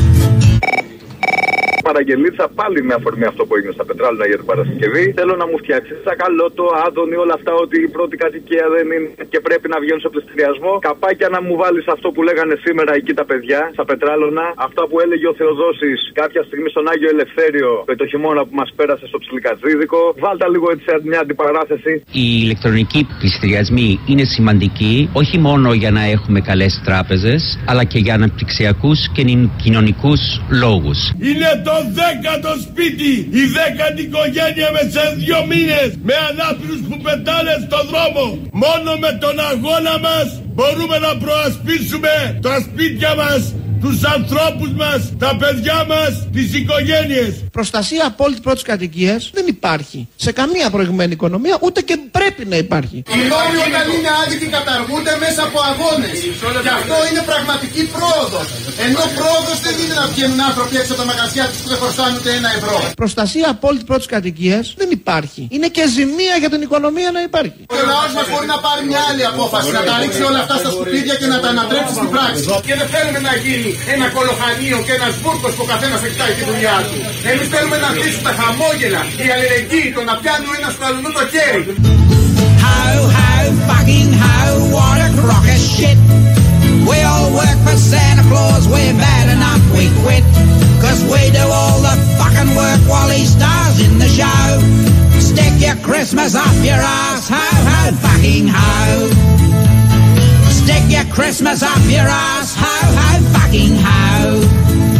Παραγγελίτσα πάλι με αφορμή αυτό που έγινε στα Πετράλαινα για την Παρασκευή. Θέλω να μου φτιάξει σακαλώτο, άδωνη, όλα αυτά ότι η πρώτη κατοικία δεν είναι και πρέπει να βγαίνουν σε πληστηριασμό. Καπάκια να μου βάλει αυτό που λέγανε σήμερα εκεί τα παιδιά στα Πετράλαινα. Αυτά που έλεγε ο Θεοδόσης κάποια στιγμή στον Άγιο Ελευθέριο με το χειμώνα που μας πέρασε στο Ψιλικατζίδικο. Βάλτα λίγο έτσι μια αντιπαράθεση. Οι ηλεκτρονικοί πληστηριασμοί είναι σημαντικοί όχι μόνο για να έχουμε καλές τράπεζες, αλλά και για αναπτυξιακούς και κοινωνικούς λόγους. Είναι το δέκατο σπίτι, η δέκατη οικογένεια με σε δύο μήνες, με ανάπηρους που πετάνε στον δρόμο. Μόνο με τον αγώνα μας μπορούμε να προασπίσουμε τα σπίτια μας, τους ανθρώπους μας, τα παιδιά μας, τις οικογένειες. Προστασία απόλυτη πρώτης κατοικίας δεν υπάρχει σε καμία προηγουμένη οικονομία, ούτε και πρέπει να υπάρχει. Οι νόμοι όταν είναι άδικοι καταργούνται μέσα από αγώνες. Και αυτό είναι πραγματική πρόοδος. Ενώ πρόοδος δεν είναι να βγαίνουν άνθρωποι έξω από τα μαγαζιά τους που δεν χρωστάνε ούτε ένα ευρώ. Προστασία απόλυτη πρώτης κατοικίας δεν υπάρχει. Είναι και ζημία για την οικονομία να υπάρχει. Ο λαός μας μπορεί να πάρει μια άλλη απόφαση, να τα ρίξει όλα αυτά στα σκουπίδια και να τα ανατρέψει στην πράξη. Και δεν θέλουμε να γίνει ένα κολοχανίο και ένας βούρκος που ο καθένας εκτάει τη δουλειά του. Εμείς θέλουμε να αφήσουμε τα χαμόγελα, η αλληλεγγύη, το να πιάνει ο ένας του αλλού το χέρι. How, how, fucking how, what a crock of shit. We all work for Santa Claus, we've had enough, we quit. Cause we do all the fucking work while he stars in the show. Stick your Christmas up your ass, how, how, fucking how. Stick your Christmas up your ass, how, how, fucking how.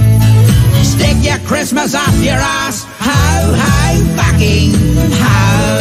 Stick your Christmas up your ass, how, how, fucking how.